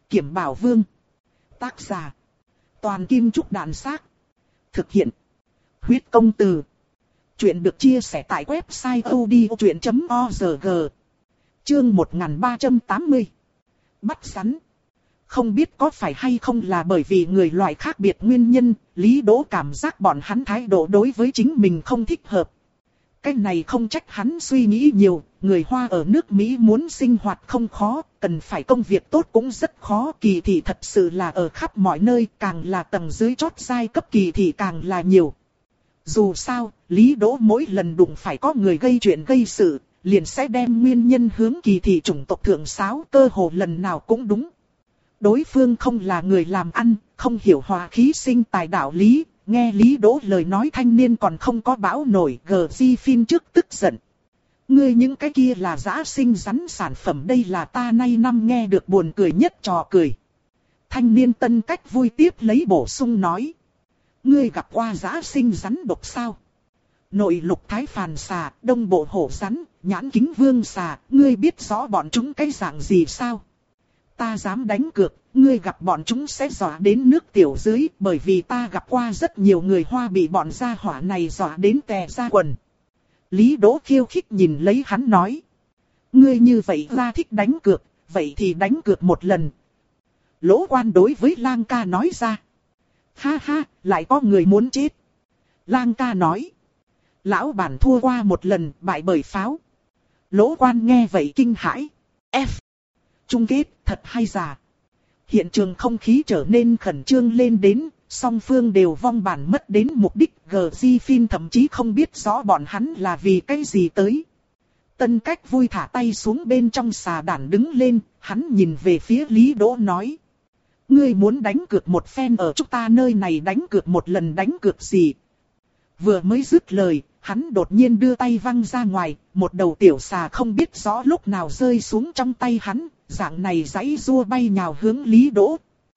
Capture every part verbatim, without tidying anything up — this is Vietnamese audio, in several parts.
Kiểm Bảo Vương. Tác giả. Toàn Kim Trúc Đàn Xác. Thực hiện. Huyết Công Từ. Chuyện được chia sẻ tại website odchuyện chấm org. Chương một nghìn ba trăm tám mươi. Bắt rắn. Không biết có phải hay không là bởi vì người loại khác biệt nguyên nhân, Lý Đỗ cảm giác bọn hắn thái độ đối với chính mình không thích hợp. Cái này không trách hắn suy nghĩ nhiều, người Hoa ở nước Mỹ muốn sinh hoạt không khó, cần phải công việc tốt cũng rất khó. Kỳ thị thật sự là ở khắp mọi nơi, càng là tầng dưới chót giai cấp kỳ thị càng là nhiều. Dù sao, Lý Đỗ mỗi lần đụng phải có người gây chuyện gây sự, liền sẽ đem nguyên nhân hướng kỳ thị chủng tộc thượng sáo, cơ hồ lần nào cũng đúng. Đối phương không là người làm ăn, không hiểu hòa khí sinh tài đạo lý. Nghe Lý Đỗ lời nói thanh niên còn không có bão nổi, gờ di phim trước tức giận. Ngươi những cái kia là giã sinh rắn sản phẩm, đây là ta nay năm nghe được buồn cười nhất trò cười. Thanh niên Tân Cách vui tiếp lấy bổ sung nói. Ngươi gặp qua giã sinh rắn độc sao? Nội lục thái phàn xà, đông bộ hổ rắn, nhãn kính vương xà, ngươi biết rõ bọn chúng cái dạng gì sao? Ta dám đánh cược, ngươi gặp bọn chúng sẽ dọa đến nước tiểu dưới, bởi vì ta gặp qua rất nhiều người Hoa bị bọn gia hỏa này dọa đến tè ra quần. Lý Đỗ khiêu khích nhìn lấy hắn nói. Ngươi như vậy ra thích đánh cược, vậy thì đánh cược một lần. Lỗ Quan đối với Lang ca nói ra. Ha ha, lại có người muốn chết. Lang ca nói. Lão bản thua qua một lần, bại bởi pháo. Lỗ Quan nghe vậy kinh hãi. F. Chung kết, thật hay giả. Hiện trường không khí trở nên khẩn trương lên đến, song phương đều vong bản mất đến mục đích. Gờ di phim thậm chí không biết rõ bọn hắn là vì cái gì tới. Tân Cách vui thả tay xuống bên trong xà đản đứng lên, hắn nhìn về phía Lý Đỗ nói. Ngươi muốn đánh cược một phen ở chúng ta nơi này, đánh cược một lần đánh cược gì? Vừa mới dứt lời, hắn đột nhiên đưa tay văng ra ngoài, một đầu tiểu xà không biết rõ lúc nào rơi xuống trong tay hắn, dạng này giãy rua bay nhào hướng Lý Đỗ.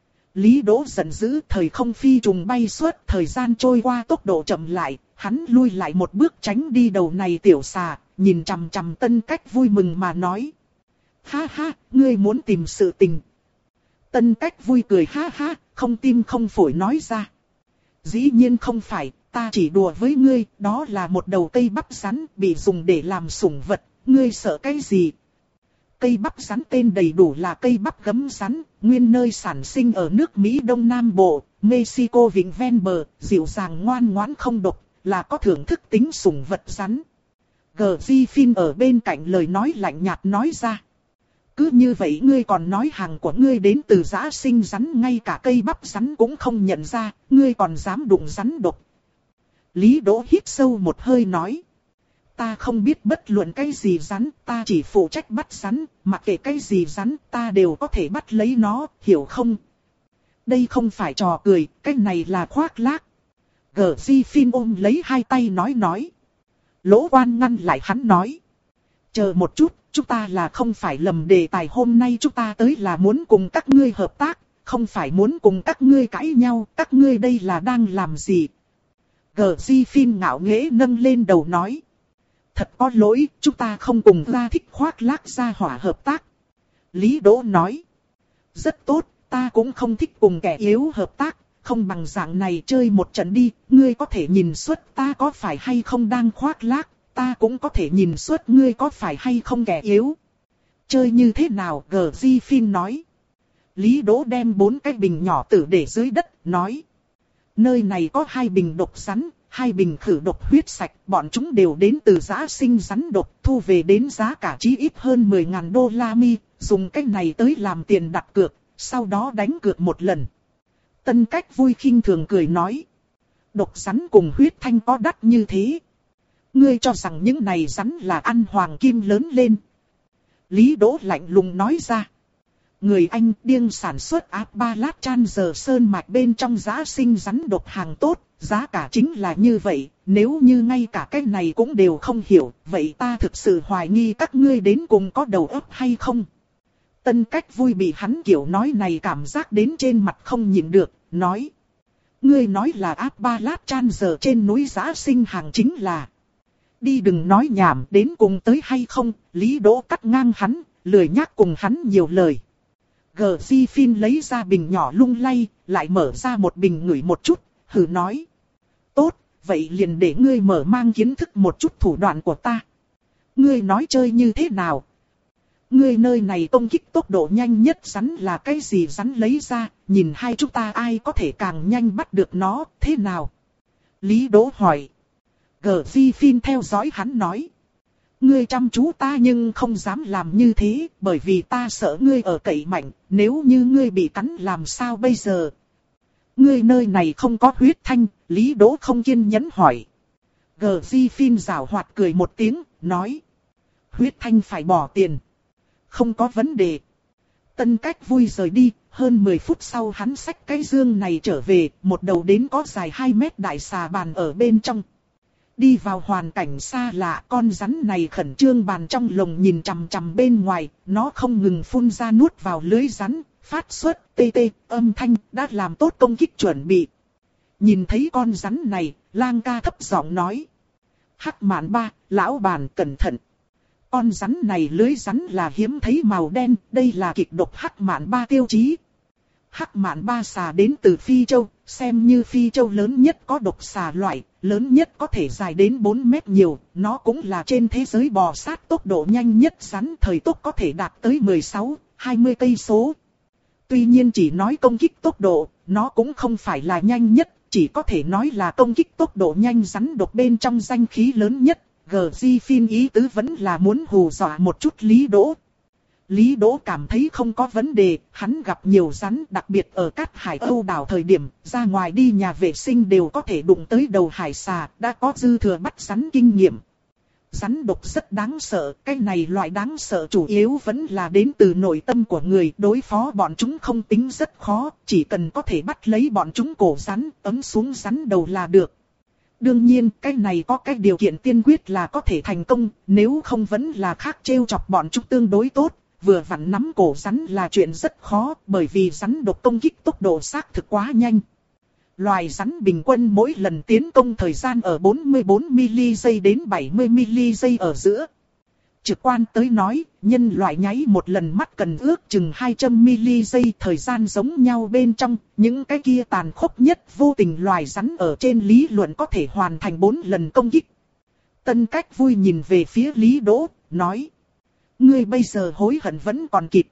Lý Đỗ giận dữ, thời không phi trùng bay suốt, thời gian trôi qua tốc độ chậm lại, hắn lui lại một bước tránh đi đầu này tiểu xà, nhìn chằm chằm Tân Cách vui mừng mà nói. Ha ha, ngươi muốn tìm sự tình. Tân Cách vui cười ha ha, không tim không phổi nói ra. Dĩ nhiên không phải, ta chỉ đùa với ngươi, đó là một đầu cây bắp rắn bị dùng để làm sủng vật, ngươi sợ cái gì? Cây bắp rắn tên đầy đủ là cây bắp gấm rắn, nguyên nơi sản sinh ở nước Mỹ Đông Nam Bộ, Mexico vịnh ven bờ, dịu dàng ngoan ngoãn không độc, là có thưởng thức tính sủng vật rắn. Gờ di phim ở bên cạnh lời nói lạnh nhạt nói ra. Cứ như vậy ngươi còn nói hàng của ngươi đến từ giã sinh rắn, ngay cả cây bắp rắn cũng không nhận ra, ngươi còn dám đụng rắn độc. Lý Đỗ hít sâu một hơi nói. Ta không biết bất luận cái gì rắn, ta chỉ phụ trách bắt rắn, mặc kệ cái gì rắn ta đều có thể bắt lấy nó, hiểu không? Đây không phải trò cười, cái này là khoác lác. Gờ di phim ôm lấy hai tay nói nói. Lỗ Quan ngăn lại hắn nói. Chờ một chút, chúng ta là không phải lầm đề tài, hôm nay chúng ta tới là muốn cùng các ngươi hợp tác, không phải muốn cùng các ngươi cãi nhau, các ngươi đây là đang làm gì? Gờ di phim ngạo nghễ nâng lên đầu nói. Thật có lỗi, chúng ta không cùng ra thích khoác lác gia hỏa hợp tác. Lý Đỗ nói. Rất tốt, ta cũng không thích cùng kẻ yếu hợp tác, không bằng dạng này chơi một trận đi, ngươi có thể nhìn suốt ta có phải hay không đang khoác lác, ta cũng có thể nhìn suốt ngươi có phải hay không kẻ yếu. Chơi như thế nào? Gờ di phim nói. Lý Đỗ đem bốn cái bình nhỏ tử để dưới đất, nói. Nơi này có hai bình độc rắn, hai bình khử độc huyết sạch, bọn chúng đều đến từ giã sinh rắn độc, thu về đến giá cả chí ít hơn mười ngàn đô la mi, dùng cách này tới làm tiền đặt cược, sau đó đánh cược một lần. Tân Cách vui khinh thường cười nói. Độc rắn cùng huyết thanh có đắt như thế. Ngươi cho rằng những này rắn là ăn hoàng kim lớn lên. Lý Đỗ lạnh lùng nói ra. Người Anh điên sản xuất Appalachian giờ sơn mạch bên trong giã sinh rắn độc hàng tốt, giá cả chính là như vậy, nếu như ngay cả cái này cũng đều không hiểu, vậy ta thực sự hoài nghi các ngươi đến cùng có đầu óc hay không. Tân Cách vui bị hắn kiểu nói này cảm giác đến trên mặt không nhịn được, nói. Ngươi nói là Appalachian giờ trên núi giã sinh hàng chính là. Đi đừng nói nhảm, đến cùng tới hay không, Lý Đỗ cắt ngang hắn, lười nhắc cùng hắn nhiều lời. Gờ Di Phin lấy ra bình nhỏ lung lay, lại mở ra một bình ngửi một chút, hừ nói. Tốt, vậy liền để ngươi mở mang kiến thức một chút thủ đoạn của ta. Ngươi nói chơi như thế nào? Ngươi nơi này công kích tốc độ nhanh nhất rắn là cái gì? Rắn lấy ra, nhìn hai chúng ta ai có thể càng nhanh bắt được nó, thế nào? Lý Đỗ hỏi. Gờ Di Phin theo dõi hắn nói. Ngươi chăm chú ta nhưng không dám làm như thế, bởi vì ta sợ ngươi ở cậy mạnh, nếu như ngươi bị cắn làm sao bây giờ? Ngươi nơi này không có huyết thanh, Lý Đỗ không kiên nhẫn hỏi. Gờ Di Phin giảo hoạt cười một tiếng, nói. Huyết thanh phải bỏ tiền. Không có vấn đề. Tân Cách vui rời đi, hơn mười phút sau hắn xách cái dương này trở về, một đầu đến có dài hai mét đại xà bàn ở bên trong. Đi vào hoàn cảnh xa lạ, con rắn này khẩn trương bàn trong lồng nhìn chằm chằm bên ngoài, nó không ngừng phun ra nuốt vào lưới rắn, phát xuất tê tê âm thanh, đã làm tốt công kích chuẩn bị. Nhìn thấy con rắn này, Lang ca thấp giọng nói. Hắc Mạn Ba, lão bàn cẩn thận. Con rắn này lưới rắn là hiếm thấy màu đen, đây là kịch độc Hắc Mạn Ba tiêu chí. Hắc Mạn Ba xà đến từ Phi Châu, xem như Phi Châu lớn nhất có độc xà loại, lớn nhất có thể dài đến bốn mét nhiều, nó cũng là trên thế giới bò sát tốc độ nhanh nhất rắn, thời tốc có thể đạt tới mười sáu, hai mươi cây số. Tuy nhiên chỉ nói công kích tốc độ, nó cũng không phải là nhanh nhất, chỉ có thể nói là công kích tốc độ nhanh rắn độc bên trong danh khí lớn nhất. Gờ Di Phin ý tứ vẫn là muốn hù dọa một chút Lý Đỗ. Lý Đỗ cảm thấy không có vấn đề, hắn gặp nhiều rắn, đặc biệt ở Cát Hải Âu đảo thời điểm, ra ngoài đi nhà vệ sinh đều có thể đụng tới đầu hải xà, đã có dư thừa bắt rắn kinh nghiệm. Rắn độc rất đáng sợ, cái này loại đáng sợ chủ yếu vẫn là đến từ nội tâm của người, đối phó bọn chúng không tính rất khó, chỉ cần có thể bắt lấy bọn chúng cổ rắn, ấm xuống rắn đầu là được. Đương nhiên, cái này có cái điều kiện tiên quyết là có thể thành công, nếu không vẫn là khác trêu chọc bọn chúng tương đối tốt. Vừa vặn nắm cổ rắn là chuyện rất khó, bởi vì rắn độc công kích tốc độ xác thực quá nhanh. Loài rắn bình quân mỗi lần tiến công thời gian ở bốn mươi bốn mi-li-giây đến bảy mươi mi-li-giây ở giữa. Trực quan tới nói, nhân loại nháy một lần mắt cần ước chừng hai trăm mi-li-giây, thời gian giống nhau bên trong, những cái kia tàn khốc nhất vô tình loài rắn ở trên lý luận có thể hoàn thành bốn lần công kích. Tân Cách vui nhìn về phía Lý Đỗ, nói. Ngươi bây giờ hối hận vẫn còn kịp.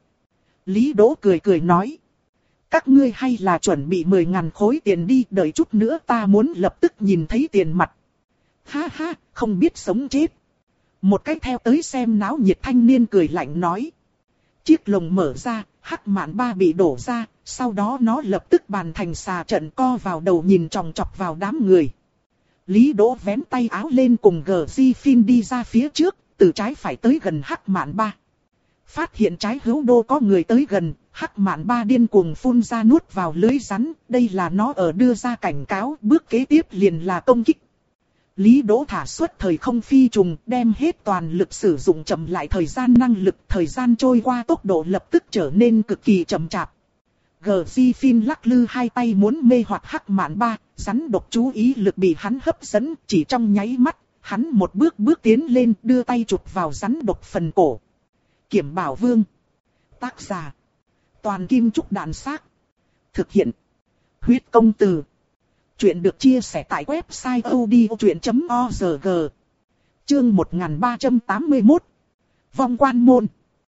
Lý Đỗ cười cười nói. Các ngươi hay là chuẩn bị mười ngàn khối tiền đi, đợi chút nữa ta muốn lập tức nhìn thấy tiền mặt. Ha ha, không biết sống chết. Một cái theo tới xem náo nhiệt thanh niên cười lạnh nói. Chiếc lồng mở ra, Hắc Mạn Ba bị đổ ra, sau đó nó lập tức bàn thành xà trận co vào đầu nhìn chòng chọc vào đám người. Lý Đỗ vén tay áo lên cùng Gờ Di Phin đi ra phía trước. Từ trái phải tới gần Hắc Mạn Ba. Phát hiện trái hữu đô có người tới gần, Hắc Mạn Ba điên cuồng phun ra nuốt vào lưới rắn, đây là nó ở đưa ra cảnh cáo, bước kế tiếp liền là công kích. Lý Đỗ thả xuất thời không phi trùng, đem hết toàn lực sử dụng chậm lại thời gian năng lực, thời gian trôi qua tốc độ lập tức trở nên cực kỳ chậm chạp. Gờ Di Phin lắc lư hai tay muốn mê hoặc Hắc Mạn Ba, rắn độc chú ý lực bị hắn hấp dẫn, chỉ trong nháy mắt. Hắn một bước bước tiến lên, đưa tay chụp vào rắn độc phần cổ. Kiểm Bảo Vương. Tác giả. Toàn Kim Trúc Đạn Xác. Thực hiện. Huyết Công Từ. Chuyện được chia sẻ tại website odchuyện chấm org. Chương một nghìn ba trăm tám mươi mốt. Vong Quan Môn.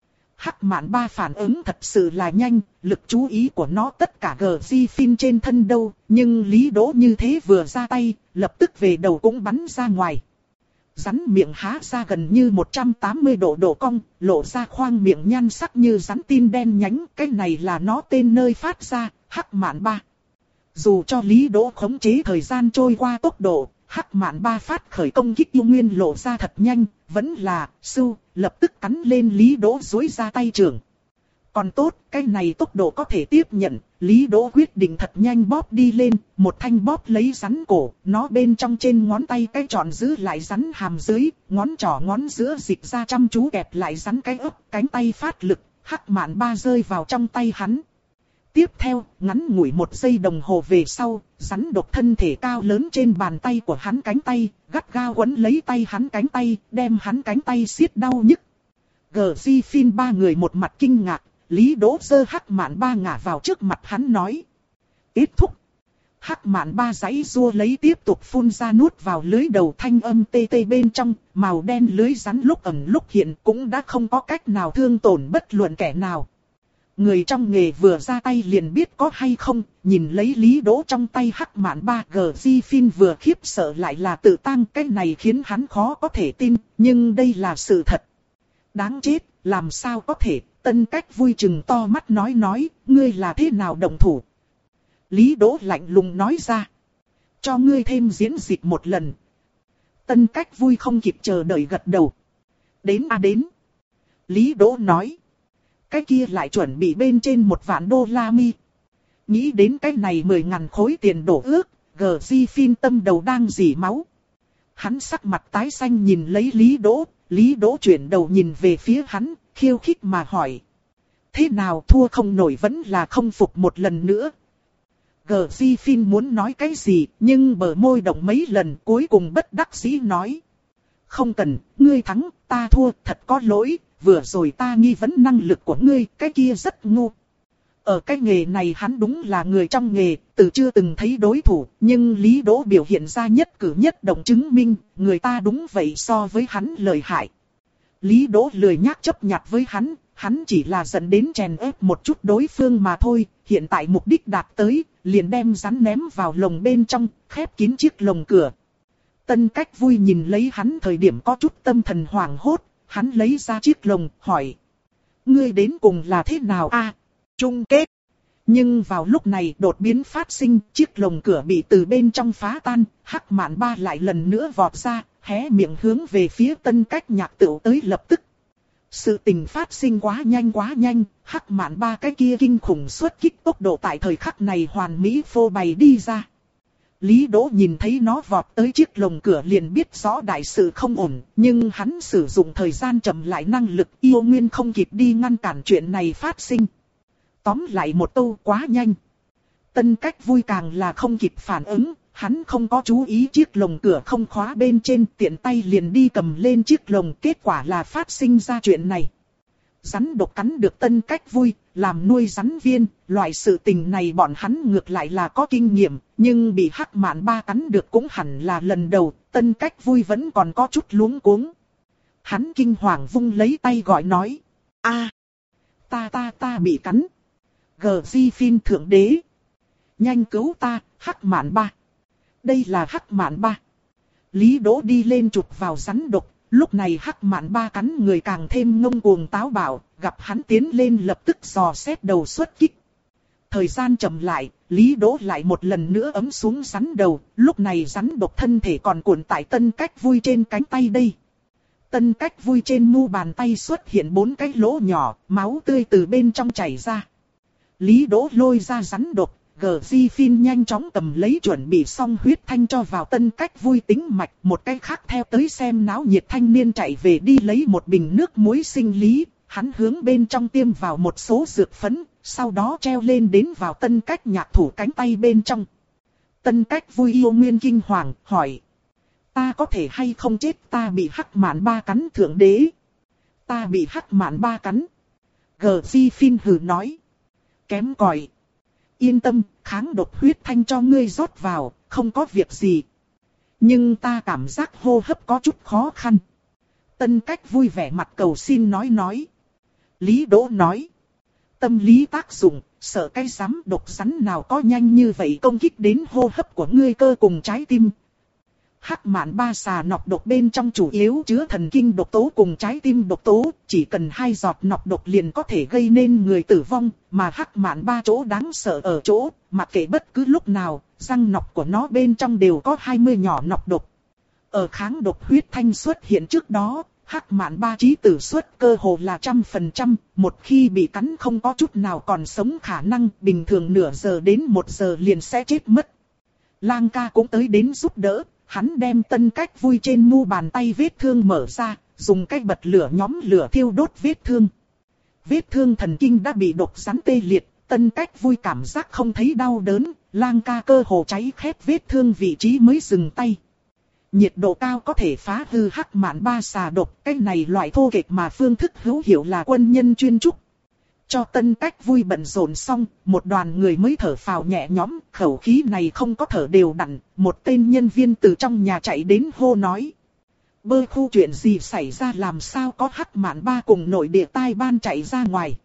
Hắc Mạn Ba phản ứng thật sự là nhanh, lực chú ý của nó tất cả Gờ Di Phin trên thân đâu, nhưng Lý Đỗ như thế vừa ra tay, lập tức về đầu cũng bắn ra ngoài. Rắn miệng há ra gần như một trăm tám mươi độ độ cong, lộ ra khoang miệng nhan sắc như rắn tin đen nhánh, cái này là nó tên nơi phát ra, Hắc Mạn Ba. Dù cho Lý Đỗ khống chế thời gian trôi qua tốc độ, Hắc Mạn Ba phát khởi công kích yêu nguyên lộ ra thật nhanh, vẫn là, sưu, lập tức cắn lên Lý Đỗ duỗi ra tay trưởng. Còn tốt, cái này tốc độ có thể tiếp nhận, Lý Đỗ quyết định thật nhanh bóp đi lên, một thanh bóp lấy rắn cổ, nó bên trong trên ngón tay cái tròn giữ lại rắn hàm dưới, ngón trỏ ngón giữa dịch ra chăm chú kẹp lại rắn cái ấp, cánh tay phát lực, Hắc Mạn Ba rơi vào trong tay hắn. Tiếp theo, ngắn ngủi một giây đồng hồ về sau, rắn độc thân thể cao lớn trên bàn tay của hắn cánh tay, gắt gao quấn lấy tay hắn cánh tay, đem hắn cánh tay siết đau nhức. Gờ Di Phin ba người một mặt kinh ngạc, Lý Đỗ giơ Hắc Mạn Ba ngả vào trước mặt hắn nói. Kết thúc. Hắc Mạn Ba giãy giụa lấy tiếp tục phun ra nuốt vào lưới đầu, thanh âm tê tê bên trong, màu đen lưới rắn lúc ẩn lúc hiện cũng đã không có cách nào thương tổn bất luận kẻ nào. Người trong nghề vừa ra tay liền biết có hay không, nhìn lấy Lý Đỗ trong tay Hắc Mạn Ba, Griffin vừa khiếp sợ lại là tự tăng, cái này khiến hắn khó có thể tin, nhưng đây là sự thật. Đáng chết, làm sao có thể, Tân Cách vui chừng to mắt nói nói, ngươi là thế nào động thủ? Lý Đỗ lạnh lùng nói ra. Cho ngươi thêm diễn dịch một lần. Tân Cách vui không kịp chờ đợi gật đầu. Đến à đến. Lý Đỗ nói. Cái kia lại chuẩn bị bên trên một vạn đô la mi. Nghĩ đến cái này mười ngàn khối tiền đổ ước, Griffin tâm đầu đang rỉ máu. Hắn sắc mặt tái xanh nhìn lấy Lý Đỗ, Lý Đỗ chuyển đầu nhìn về phía hắn, khiêu khích mà hỏi. Thế nào, thua không nổi vẫn là không phục một lần nữa? Griffin muốn nói cái gì, nhưng bờ môi động mấy lần cuối cùng bất đắc dĩ nói. Không cần, ngươi thắng, ta thua, thật có lỗi, vừa rồi ta nghi vấn năng lực của ngươi, cái kia rất ngu. Ở cái nghề này hắn đúng là người trong nghề, từ chưa từng thấy đối thủ, nhưng Lý Đỗ biểu hiện ra nhất cử nhất động chứng minh, người ta đúng vậy so với hắn lợi hại. Lý Đỗ lười nhác chấp nhặt với hắn, hắn chỉ là dẫn đến chèn ép một chút đối phương mà thôi, hiện tại mục đích đạt tới, liền đem rắn ném vào lồng bên trong, khép kín chiếc lồng cửa. Tân Cách vui nhìn lấy hắn thời điểm có chút tâm thần hoảng hốt, hắn lấy ra chiếc lồng, hỏi. Ngươi đến cùng là thế nào a? À, chung kết. Nhưng vào lúc này đột biến phát sinh, chiếc lồng cửa bị từ bên trong phá tan, Hắc Mạn Ba lại lần nữa vọt ra, hé miệng hướng về phía Tân Cách Nhạc tựu tới lập tức. Sự tình phát sinh quá nhanh quá nhanh, Hắc Mạn Ba cái kia kinh khủng xuất kích tốc độ tại thời khắc này hoàn mỹ phô bày đi ra. Lý Đỗ nhìn thấy nó vọt tới chiếc lồng cửa liền biết rõ đại sự không ổn, nhưng hắn sử dụng thời gian chậm lại năng lực yêu nguyên không kịp đi ngăn cản chuyện này phát sinh. Tóm lại một câu, quá nhanh. Tân Cách vui càng là không kịp phản ứng, hắn không có chú ý chiếc lồng cửa không khóa bên trên, tiện tay liền đi cầm lên chiếc lồng, kết quả là phát sinh ra chuyện này. Rắn độc cắn được Tân Cách vui, làm nuôi rắn viên, loại sự tình này bọn hắn ngược lại là có kinh nghiệm, nhưng bị Hắc Mạn Ba cắn được cũng hẳn là lần đầu, Tân Cách vui vẫn còn có chút luống cuống. Hắn kinh hoàng vung lấy tay gọi nói, a, ta ta ta bị cắn. Griffin thượng đế, nhanh cứu ta, Hắc Mạn Ba. Đây là Hắc Mạn Ba. Lý Đỗ đi lên chụp vào rắn độc. Lúc này Hắc Mạn Ba cắn người càng thêm ngông cuồng táo bạo, gặp hắn tiến lên lập tức dò xét đầu xuất kích. Thời gian chậm lại, Lý Đỗ lại một lần nữa ấm xuống rắn đầu, lúc này rắn độc thân thể còn cuộn tại Tân Cách vui trên cánh tay đây. Tân Cách vui trên mu bàn tay xuất hiện bốn cái lỗ nhỏ, máu tươi từ bên trong chảy ra. Lý Đỗ lôi ra rắn độc, Griffin nhanh chóng cầm lấy chuẩn bị xong huyết thanh cho vào Tân Cách vui tính mạch, một cái khác theo tới xem náo nhiệt thanh niên chạy về đi lấy một bình nước muối sinh lý, hắn hướng bên trong tiêm vào một số dược phấn, sau đó treo lên đến vào Tân Cách Nhạc thủ cánh tay bên trong. Tân Cách vui yêu nguyên kinh hoàng, hỏi. Ta có thể hay không chết, ta bị Hắc Mạn Ba cắn thượng đế. Ta bị Hắc Mạn Ba cắn. Griffin hừ nói. Kém cỏi. Yên tâm, kháng độc huyết thanh cho ngươi rót vào, không có việc gì. Nhưng ta cảm giác hô hấp có chút khó khăn. Tân Cách vui vẻ mặt cầu xin nói nói. Lý Đỗ nói. Tâm lý tác dụng, sợ cái rắm độc rắn nào có nhanh như vậy công kích đến hô hấp của ngươi cơ cùng trái tim. Hắc Mạn Ba xà nọc độc bên trong chủ yếu chứa thần kinh độc tố cùng trái tim độc tố, chỉ cần hai giọt nọc độc liền có thể gây nên người tử vong, mà Hắc Mạn Ba chỗ đáng sợ ở chỗ, mặc kệ bất cứ lúc nào, răng nọc của nó bên trong đều có hai mươi nhỏ nọc độc. Ở kháng độc huyết thanh xuất hiện trước đó, Hắc Mạn Ba trí tử suất cơ hồ là trăm phần trăm, một khi bị cắn không có chút nào còn sống khả năng, bình thường nửa giờ đến một giờ liền sẽ chết mất. Lang ca cũng tới đến giúp đỡ. Hắn đem Tân Cách vui trên mu bàn tay vết thương mở ra, dùng cái bật lửa nhóm lửa thiêu đốt vết thương. Vết thương thần kinh đã bị độc rắn tê liệt, Tân Cách vui cảm giác không thấy đau đớn, Lang ca cơ hồ cháy khét vết thương vị trí mới dừng tay. Nhiệt độ cao có thể phá hư Hắc Mạn Ba xà độc, cái này loại thô kệch mà phương thức hữu hiệu là quân nhân chuyên trúc. Cho Tân Cách Vui bận rộn xong, một đoàn người mới thở phào nhẹ nhõm, khẩu khí này không có thở đều đặn, một tên nhân viên từ trong nhà chạy đến hô nói. Bơ khu chuyện gì xảy ra, làm sao có Hắc Mạn Ba cùng nội địa tai ban chạy ra ngoài.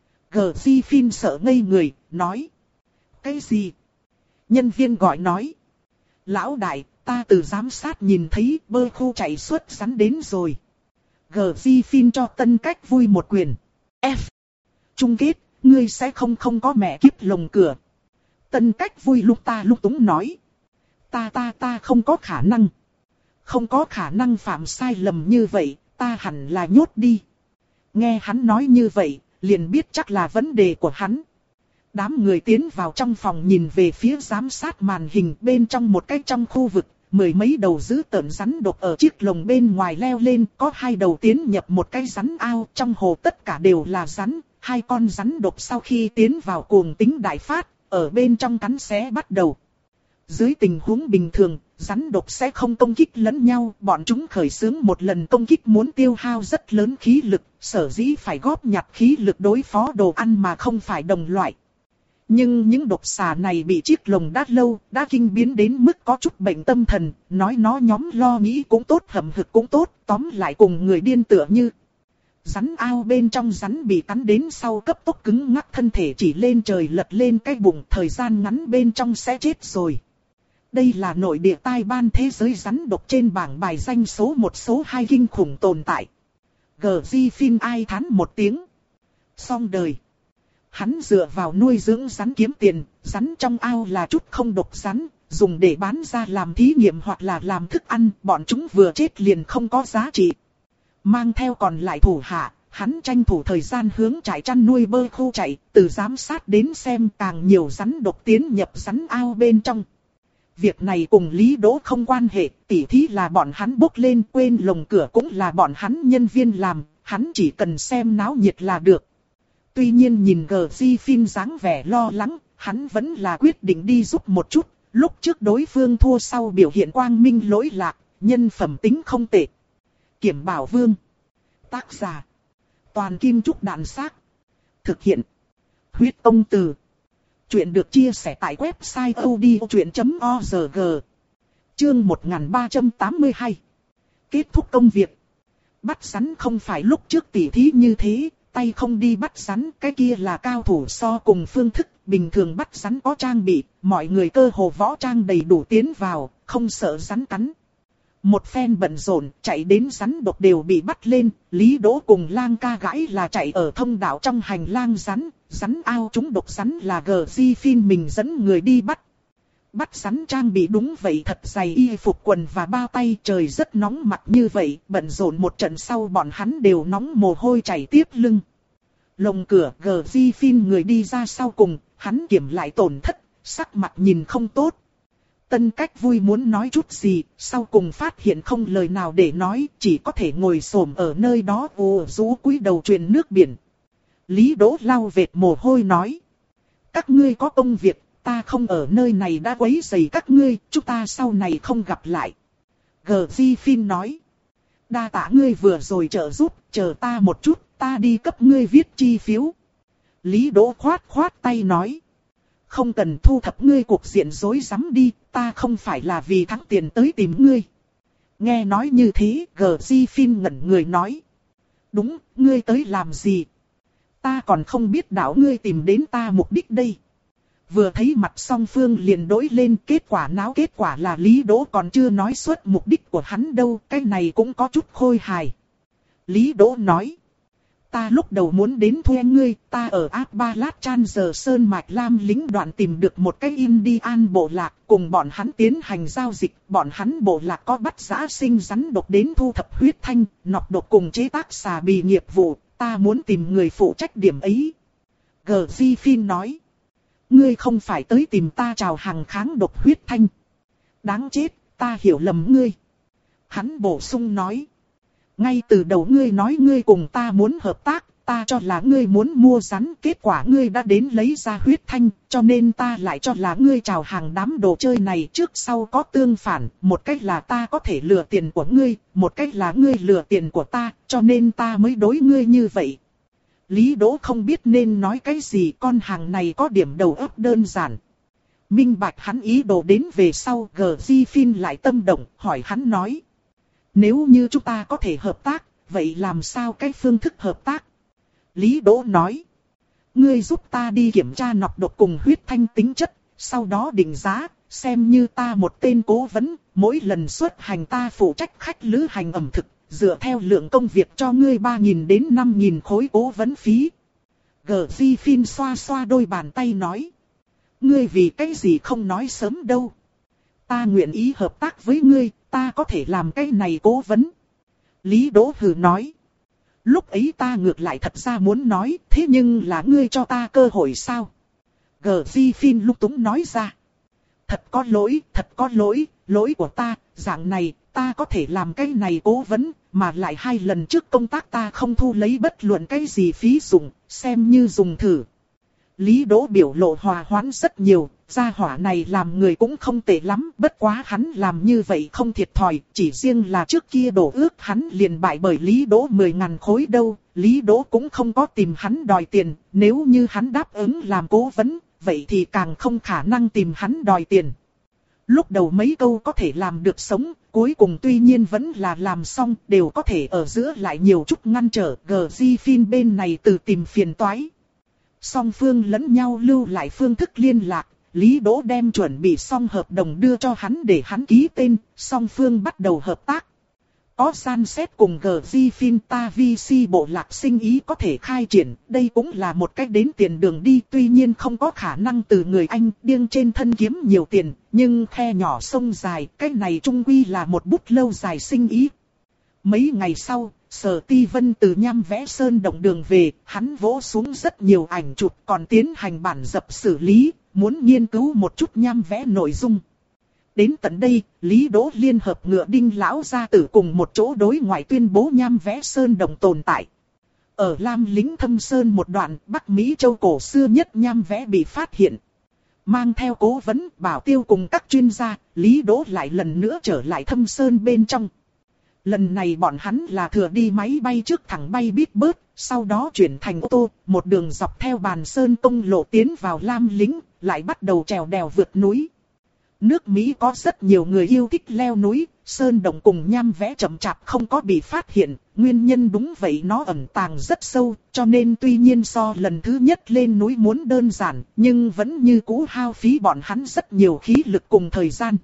Gờ Di Phin sợ ngây người, nói. Cái gì? Nhân viên gọi nói. Lão đại, ta từ giám sát nhìn thấy bơ khu chạy xuất rắn đến rồi. Gờ Di Phin cho Tân Cách Vui một quyền. F. Chung kết, ngươi sẽ không không có mẹ kiếp lồng cửa. Tân Cách Vui lúc ta lúc túng nói. Ta ta ta không có khả năng. Không có khả năng phạm sai lầm như vậy, ta hẳn là nhốt đi. Nghe hắn nói như vậy, liền biết chắc là vấn đề của hắn. Đám người tiến vào trong phòng nhìn về phía giám sát màn hình, bên trong một cái trong khu vực, mười mấy đầu dữ tợn rắn độc ở chiếc lồng bên ngoài leo lên, có hai đầu tiến nhập một cái rắn ao, trong hồ tất cả đều là rắn, hai con rắn độc sau khi tiến vào cuồng tính đại phát, ở bên trong cắn xé bắt đầu. Dưới tình huống bình thường, rắn độc sẽ không công kích lẫn nhau, bọn chúng khởi xướng một lần công kích muốn tiêu hao rất lớn khí lực, sở dĩ phải góp nhặt khí lực đối phó đồ ăn mà không phải đồng loại. Nhưng những độc xà này bị chiếc lồng đát lâu, đã kinh biến đến mức có chút bệnh tâm thần, nói nó nhóm lo nghĩ cũng tốt hậm hực cũng tốt, tóm lại cùng người điên tựa như. Rắn ao bên trong rắn bị cắn đến sau cấp tốc cứng ngắc thân thể chỉ lên trời lật lên cái bụng, thời gian ngắn bên trong sẽ chết rồi. Đây là nội địa tai ban thế giới rắn độc trên bảng bài danh số một số hai kinh khủng tồn tại. Gờ Di Phin ai thán một tiếng. Xong đời. Hắn dựa vào nuôi dưỡng rắn kiếm tiền, rắn trong ao là chút không độc rắn, dùng để bán ra làm thí nghiệm hoặc là làm thức ăn, bọn chúng vừa chết liền không có giá trị. Mang theo còn lại thủ hạ, hắn tranh thủ thời gian hướng trại chăn nuôi bơ khu chạy, từ giám sát đến xem càng nhiều rắn độc tiến nhập rắn ao bên trong. Việc này cùng Lý Đỗ không quan hệ, tỉ thí là bọn hắn bốc lên, quên lồng cửa cũng là bọn hắn nhân viên làm, hắn chỉ cần xem náo nhiệt là được. Tuy nhiên nhìn Gờ Di Phin dáng vẻ lo lắng, hắn vẫn là quyết định đi giúp một chút, lúc trước đối phương thua sau biểu hiện quang minh lỗi lạc, nhân phẩm tính không tệ. Kiểm Bảo Vương. Tác giả. Toàn Kim Trúc Đạn Xác. Thực hiện. Huyết Công Từ. Chuyện được chia sẻ tại website odchuyện chấm org. Chương một nghìn ba trăm tám mươi hai. Kết thúc công việc. Bắt rắn không phải lúc trước tỉ thí như thế, tay không đi bắt rắn, cái kia là cao thủ so cùng phương thức, bình thường bắt rắn có trang bị, mọi người cơ hồ võ trang đầy đủ tiến vào, không sợ rắn cắn. Một phen bận rộn, chạy đến rắn độc đều bị bắt lên, Lý Đỗ cùng Lang Ca gãi là chạy ở thông đạo trong hành lang rắn, rắn ao chúng độc rắn là Gờ Di Phin mình dẫn người đi bắt. Bắt rắn trang bị đúng vậy, thật dày y phục quần và bao tay, trời rất nóng mặt như vậy, bận rộn một trận sau bọn hắn đều nóng mồ hôi chảy tiếp lưng. Lồng cửa Gờ Di Phin người đi ra sau cùng, hắn kiểm lại tổn thất, sắc mặt nhìn không tốt. Tân Cách Vui muốn nói chút gì, sau cùng phát hiện không lời nào để nói, chỉ có thể ngồi xổm ở nơi đó ù rũ cúi đầu truyền nước biển. Lý Đỗ lau vệt mồ hôi nói. Các ngươi có công việc, ta không ở nơi này đã quấy rầy các ngươi, chúng ta sau này không gặp lại. Gờ Di Phin nói. Đa tạ ngươi vừa rồi trợ giúp, chờ ta một chút, ta đi cấp ngươi viết chi phiếu. Lý Đỗ khoát khoát tay nói. Không cần thu thập ngươi cuộc diện rối rắm đi, ta không phải là vì thắng tiền tới tìm ngươi. Nghe nói như thế, Gờ Di Phin ngẩn người nói. Đúng, ngươi tới làm gì? Ta còn không biết đạo ngươi tìm đến ta mục đích đây. Vừa thấy mặt song phương liền đối lên, kết quả náo kết quả là Lý Đỗ còn chưa nói suốt mục đích của hắn đâu, cái này cũng có chút khôi hài. Lý Đỗ nói. Ta lúc đầu muốn đến thuê ngươi, ta ở Appalachian giờ Sơn Mạch Lam lính đoạn tìm được một cái Indian bộ lạc, cùng bọn hắn tiến hành giao dịch, bọn hắn bộ lạc có bắt giã sinh rắn độc đến thu thập huyết thanh, nọc độc cùng chế tác xà bì nghiệp vụ, ta muốn tìm người phụ trách điểm ấy. Gờ Di Phin nói, ngươi không phải tới tìm ta chào hàng kháng độc huyết thanh. Đáng chết, ta hiểu lầm ngươi. Hắn bổ sung nói. Ngay từ đầu ngươi nói ngươi cùng ta muốn hợp tác, ta cho là ngươi muốn mua rắn, kết quả ngươi đã đến lấy ra huyết thanh, cho nên ta lại cho là ngươi chào hàng đám đồ chơi này trước sau có tương phản, một cách là ta có thể lừa tiền của ngươi, một cách là ngươi lừa tiền của ta, cho nên ta mới đối ngươi như vậy. Lý Đỗ không biết nên nói cái gì, con hàng này có điểm đầu óc đơn giản. Minh bạch hắn ý đồ đến về sau, Gờ Di Phin lại tâm động, hỏi hắn nói. Nếu như chúng ta có thể hợp tác, vậy làm sao cái phương thức hợp tác? Lý Đỗ nói. Ngươi giúp ta đi kiểm tra nọc độc cùng huyết thanh tính chất, sau đó định giá, xem như ta một tên cố vấn, mỗi lần xuất hành ta phụ trách khách lữ hành ẩm thực, dựa theo lượng công việc cho ngươi ba nghìn đến năm nghìn khối cố vấn phí. Gờ Di Phin xoa xoa đôi bàn tay nói. Ngươi vì cái gì không nói sớm đâu. Ta nguyện ý hợp tác với ngươi, ta có thể làm cái này cố vấn. Lý Đỗ hừ nói. Lúc ấy ta ngược lại thật ra muốn nói, thế nhưng là ngươi cho ta cơ hội sao? Gờ Di Phin lúc túng nói ra. Thật có lỗi, thật có lỗi, lỗi của ta, dạng này, ta có thể làm cái này cố vấn, mà lại hai lần trước công tác ta không thu lấy bất luận cái gì phí dụng, xem như dùng thử. Lý Đỗ biểu lộ hòa hoãn rất nhiều, gia hỏa này làm người cũng không tệ lắm, bất quá hắn làm như vậy không thiệt thòi, chỉ riêng là trước kia đổ ước hắn liền bại bởi Lý Đỗ mười ngàn khối đâu, Lý Đỗ cũng không có tìm hắn đòi tiền, nếu như hắn đáp ứng làm cố vấn, vậy thì càng không khả năng tìm hắn đòi tiền. Lúc đầu mấy câu có thể làm được sống, cuối cùng tuy nhiên vẫn là làm xong, đều có thể ở giữa lại nhiều chút ngăn trở, Gờ Di Phin bên này từ tìm phiền toái. Song phương lẫn nhau lưu lại phương thức liên lạc, Lý Đỗ đem chuẩn bị xong hợp đồng đưa cho hắn để hắn ký tên, song phương bắt đầu hợp tác. Có san xét cùng Gờ Di Phin ta vi si bộ lạc sinh ý có thể khai triển, đây cũng là một cách đến tiền đường đi, tuy nhiên không có khả năng từ người Anh điên trên thân kiếm nhiều tiền, nhưng khe nhỏ sông dài, cái này trung quy là một bút lâu dài sinh ý. Mấy ngày sau, Sở Ti Vân từ Nham Vẽ Sơn động đường về, hắn vỗ xuống rất nhiều ảnh chụp còn tiến hành bản dập xử lý, muốn nghiên cứu một chút nham vẽ nội dung. Đến tận đây, Lý Đỗ liên hợp Ngựa Đinh lão gia tử cùng một chỗ đối ngoại tuyên bố Nham Vẽ Sơn động tồn tại. Ở Lam Lĩnh Thâm Sơn một đoạn, Bắc Mỹ châu cổ xưa nhất nham vẽ bị phát hiện. Mang theo cố vấn, bảo tiêu cùng các chuyên gia, Lý Đỗ lại lần nữa trở lại Thâm Sơn bên trong. Lần này bọn hắn là thừa đi máy bay trước thẳng bay biết bớt, sau đó chuyển thành ô tô, một đường dọc theo bàn sơn công lộ tiến vào Lam Lĩnh, lại bắt đầu trèo đèo vượt núi. Nước Mỹ có rất nhiều người yêu thích leo núi, sơn động cùng nham vẽ chậm chạp không có bị phát hiện, nguyên nhân đúng vậy nó ẩn tàng rất sâu, cho nên tuy nhiên so lần thứ nhất lên núi muốn đơn giản, nhưng vẫn như cũ hao phí bọn hắn rất nhiều khí lực cùng thời gian.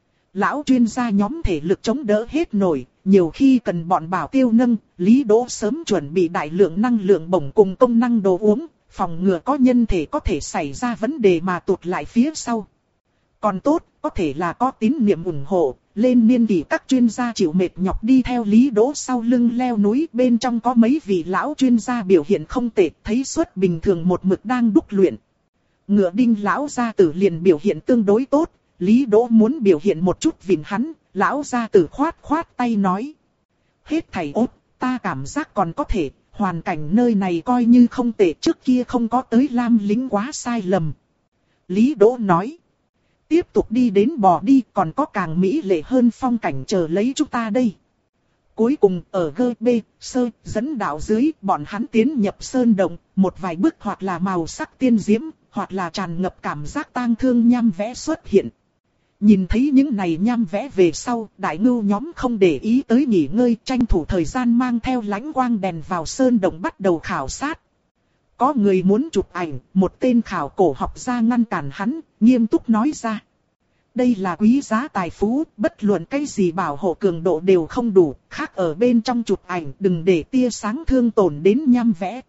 Lão chuyên gia nhóm thể lực chống đỡ hết nổi, nhiều khi cần bọn bảo tiêu nâng, Lý Đỗ sớm chuẩn bị đại lượng năng lượng bổng cùng công năng đồ uống, phòng ngừa có nhân thể có thể xảy ra vấn đề mà tụt lại phía sau. Còn tốt, có thể là có tín niệm ủng hộ, lên niên kỷ các chuyên gia chịu mệt nhọc đi theo Lý Đỗ sau lưng leo núi, bên trong có mấy vị lão chuyên gia biểu hiện không tệ, thấy suất bình thường một mực đang đúc luyện. Ngựa Đinh lão gia tử liền biểu hiện tương đối tốt, Lý Đỗ muốn biểu hiện một chút vịn hắn, lão gia tử khoát khoát tay nói. Hết thảy ốt, ta cảm giác còn có thể, hoàn cảnh nơi này coi như không tệ, trước kia không có tới Lam Lĩnh quá sai lầm. Lý Đỗ nói. Tiếp tục đi đến bò đi, còn có càng mỹ lệ hơn phong cảnh chờ lấy chúng ta đây. Cuối cùng ở gê bê, sơ, dẫn đạo dưới, bọn hắn tiến nhập sơn động, một vài bức hoặc là màu sắc tiên diễm, hoặc là tràn ngập cảm giác tang thương nham vẽ xuất hiện. Nhìn thấy những này nham vẽ về sau, đại ngưu nhóm không để ý tới nghỉ ngơi, tranh thủ thời gian mang theo lãnh quang đèn vào sơn động bắt đầu khảo sát. Có người muốn chụp ảnh, một tên khảo cổ học gia ngăn cản hắn, nghiêm túc nói ra. Đây là quý giá tài phú, bất luận cái gì bảo hộ cường độ đều không đủ, khác ở bên trong chụp ảnh đừng để tia sáng thương tổn đến nham vẽ.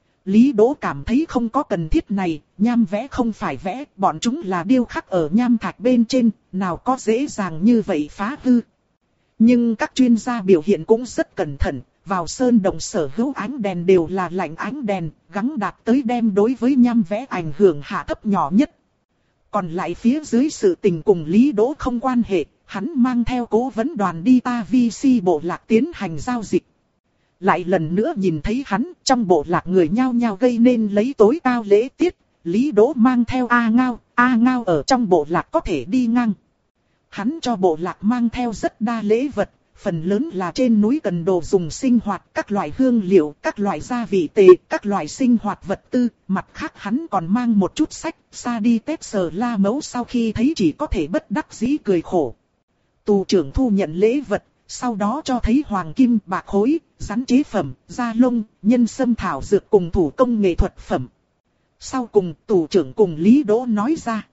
Lý Đỗ cảm thấy không có cần thiết này, nham vẽ không phải vẽ, bọn chúng là điêu khắc ở nham thạch bên trên, nào có dễ dàng như vậy phá hư. Nhưng các chuyên gia biểu hiện cũng rất cẩn thận, vào sơn động sở hữu ánh đèn đều là lạnh ánh đèn, gắng đạt tới đem đối với nham vẽ ảnh hưởng hạ thấp nhỏ nhất. Còn lại phía dưới sự tình cùng Lý Đỗ không quan hệ, hắn mang theo cố vấn đoàn đi ta vi si bộ lạc tiến hành giao dịch. Lại lần nữa nhìn thấy hắn, trong bộ lạc người nhao nhao gây nên lấy tối cao lễ tiết, Lý Đỗ mang theo A Ngao, A Ngao ở trong bộ lạc có thể đi ngang. Hắn cho bộ lạc mang theo rất đa lễ vật, phần lớn là trên núi cần đồ dùng sinh hoạt, các loại hương liệu, các loại gia vị tệ, các loại sinh hoạt vật tư. Mặt khác hắn còn mang một chút sách, xa đi Tết Sờ La Mẫu sau khi thấy chỉ có thể bất đắc dĩ cười khổ. Tù trưởng thu nhận lễ vật, sau đó cho thấy hoàng kim, bạc khối, rắn chế phẩm, da lông, nhân sâm thảo dược cùng thủ công nghệ thuật phẩm. Sau cùng tù trưởng cùng Lý Đỗ nói ra.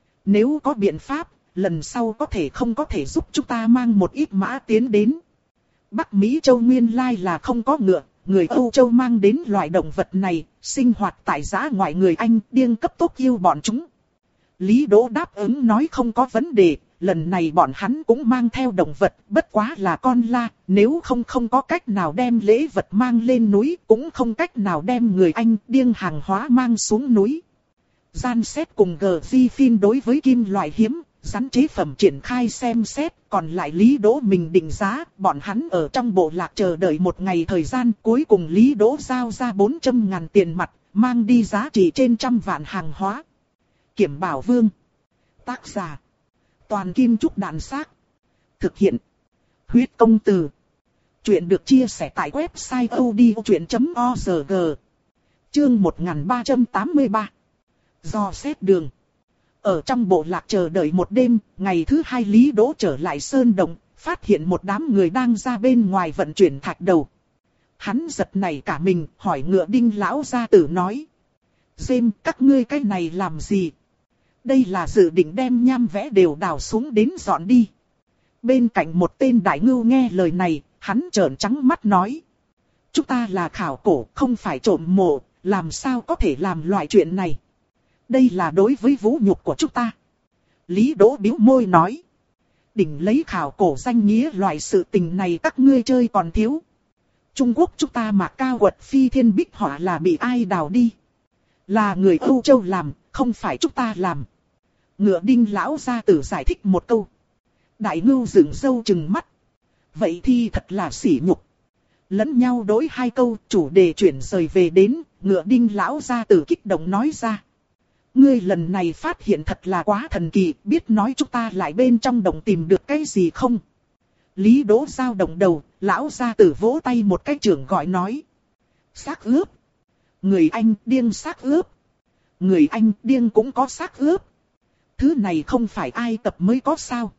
Nếu có biện pháp, lần sau có thể không có thể giúp chúng ta mang một ít mã tiến đến. Bắc Mỹ Châu nguyên lai là không có ngựa, người Âu Châu mang đến loại động vật này, sinh hoạt tại giã ngoại người Anh điên cấp tốc yêu bọn chúng. Lý Đỗ đáp ứng nói không có vấn đề, lần này bọn hắn cũng mang theo động vật, bất quá là con la, nếu không không có cách nào đem lễ vật mang lên núi, cũng không cách nào đem người Anh điên hàng hóa mang xuống núi. Gian xét cùng G Di Phin đối với kim loại hiếm, rắn chế phẩm triển khai xem xét, còn lại Lý Đỗ mình định giá, bọn hắn ở trong bộ lạc chờ đợi một ngày thời gian, cuối cùng Lý Đỗ giao ra bốn trăm ngàn tiền mặt, mang đi giá trị trên trăm vạn hàng hóa. Kiểm Bảo Vương. Tác giả. Toàn Kim Trúc Đạn Xác. Thực hiện. Huyết Công Từ. Chuyện được chia sẻ tại website odchuyện chấm org. Chương một nghìn ba trăm tám mươi ba. Do xét đường. Ở trong bộ lạc chờ đợi một đêm, ngày thứ hai Lý Đỗ trở lại Sơn Động, phát hiện một đám người đang ra bên ngoài vận chuyển thạch đầu. Hắn giật nảy cả mình, hỏi Ngựa Đinh lão gia tử nói. Dêm, các ngươi cái này làm gì? Đây là dự định đem nham vẽ đều đào xuống đến dọn đi. Bên cạnh một tên đại ngưu nghe lời này, hắn trợn trắng mắt nói. Chúng ta là khảo cổ, không phải trộm mộ, làm sao có thể làm loại chuyện này? Đây là đối với vũ nhục của chúng ta. Lý Đỗ bĩu môi nói. Đỉnh lấy khảo cổ danh nghĩa loại sự tình này các ngươi chơi còn thiếu. Trung Quốc chúng ta mà cao quật phi thiên bích họa là bị ai đào đi? Là người Âu Châu làm, không phải chúng ta làm. Ngựa Đinh lão gia tử giải thích một câu. Đại ngưu dựng râu trừng mắt. Vậy thì thật là sỉ nhục. Lẫn nhau đối hai câu, chủ đề chuyển rời về đến, Ngựa Đinh lão gia tử kích động nói ra. Ngươi lần này phát hiện thật là quá thần kỳ, biết nói chúng ta lại bên trong đồng tìm được cái gì không? Lý Đỗ dao động đầu, lão gia tử vỗ tay một cái trưởng gọi nói. Xác ướp. Người Anh điên xác ướp. Người Anh điên cũng có xác ướp. Thứ này không phải Ai Cập mới có sao?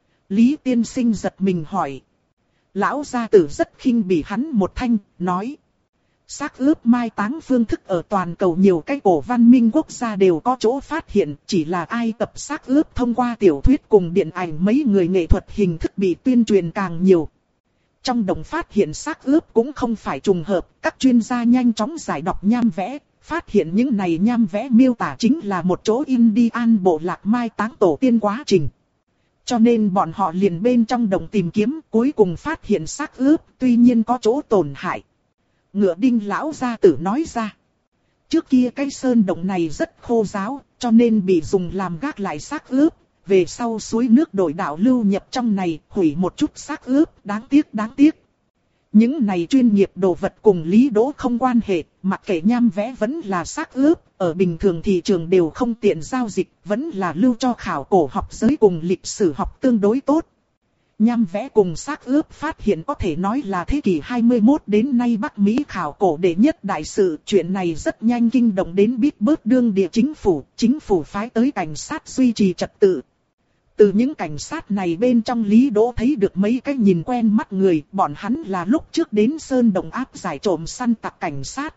Lý tiên sinh giật mình hỏi. Lão gia tử rất khinh bỉ hắn một thanh, nói. Xác ướp mai táng phương thức ở toàn cầu nhiều cái cổ văn minh quốc gia đều có chỗ phát hiện, chỉ là Ai Cập xác ướp thông qua tiểu thuyết cùng điện ảnh mấy người nghệ thuật hình thức bị tuyên truyền càng nhiều. Trong đồng phát hiện xác ướp cũng không phải trùng hợp, các chuyên gia nhanh chóng giải đọc nham vẽ, phát hiện những này nham vẽ miêu tả chính là một chỗ Indian bộ lạc mai táng tổ tiên quá trình. Cho nên bọn họ liền bên trong đồng tìm kiếm, cuối cùng phát hiện xác ướp, tuy nhiên có chỗ tổn hại. Ngựa Đinh lão gia tử nói ra. Trước kia cái sơn động này rất khô ráo, cho nên bị dùng làm gác lại xác ướp. Về sau suối nước đổi đạo lưu nhập trong này, hủy một chút xác ướp, đáng tiếc đáng tiếc. Những này chuyên nghiệp đồ vật cùng Lý Đỗ không quan hệ, mặc kệ nham vẽ vẫn là xác ướp, ở bình thường thị trường đều không tiện giao dịch, vẫn là lưu cho khảo cổ học giới cùng lịch sử học tương đối tốt. Nham vẽ cùng xác ướp phát hiện có thể nói là thế kỷ hai mươi mốt đến nay Bắc Mỹ khảo cổ đệ nhất đại sự. Chuyện này rất nhanh kinh động đến biết bớt đương địa chính phủ, chính phủ phái tới cảnh sát duy trì trật tự. Từ những cảnh sát này bên trong Lý Đỗ thấy được mấy cái nhìn quen mắt người, bọn hắn là lúc trước đến Sơn Đồng áp giải trộm săn tặc cảnh sát.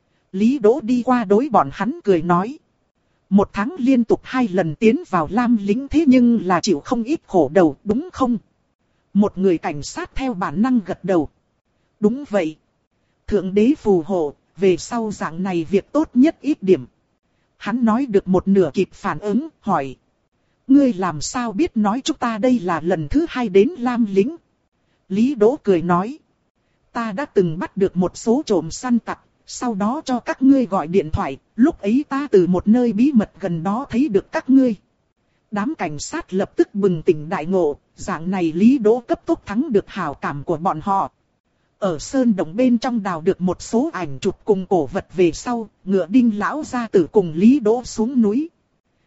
Lý Đỗ đi qua đối bọn hắn cười nói. Một tháng liên tục hai lần tiến vào Lam Lĩnh thế nhưng là chịu không ít khổ đầu, đúng không? Một người cảnh sát theo bản năng gật đầu. Đúng vậy. Thượng đế phù hộ, về sau dạng này việc tốt nhất ít điểm. Hắn nói được một nửa kịp phản ứng, hỏi. Ngươi làm sao biết nói chúng ta đây là lần thứ hai đến Lam Lĩnh? Lý Đỗ cười nói. Ta đã từng bắt được một số trộm săn tặc, sau đó cho các ngươi gọi điện thoại, lúc ấy ta từ một nơi bí mật gần đó thấy được các ngươi. Đám cảnh sát lập tức bừng tỉnh đại ngộ, dạng này Lý Đỗ cấp tốc thắng được hảo cảm của bọn họ. Ở sơn động bên trong đào được một số ảnh chụp cùng cổ vật về sau, Ngựa Đinh lão gia tử cùng Lý Đỗ xuống núi.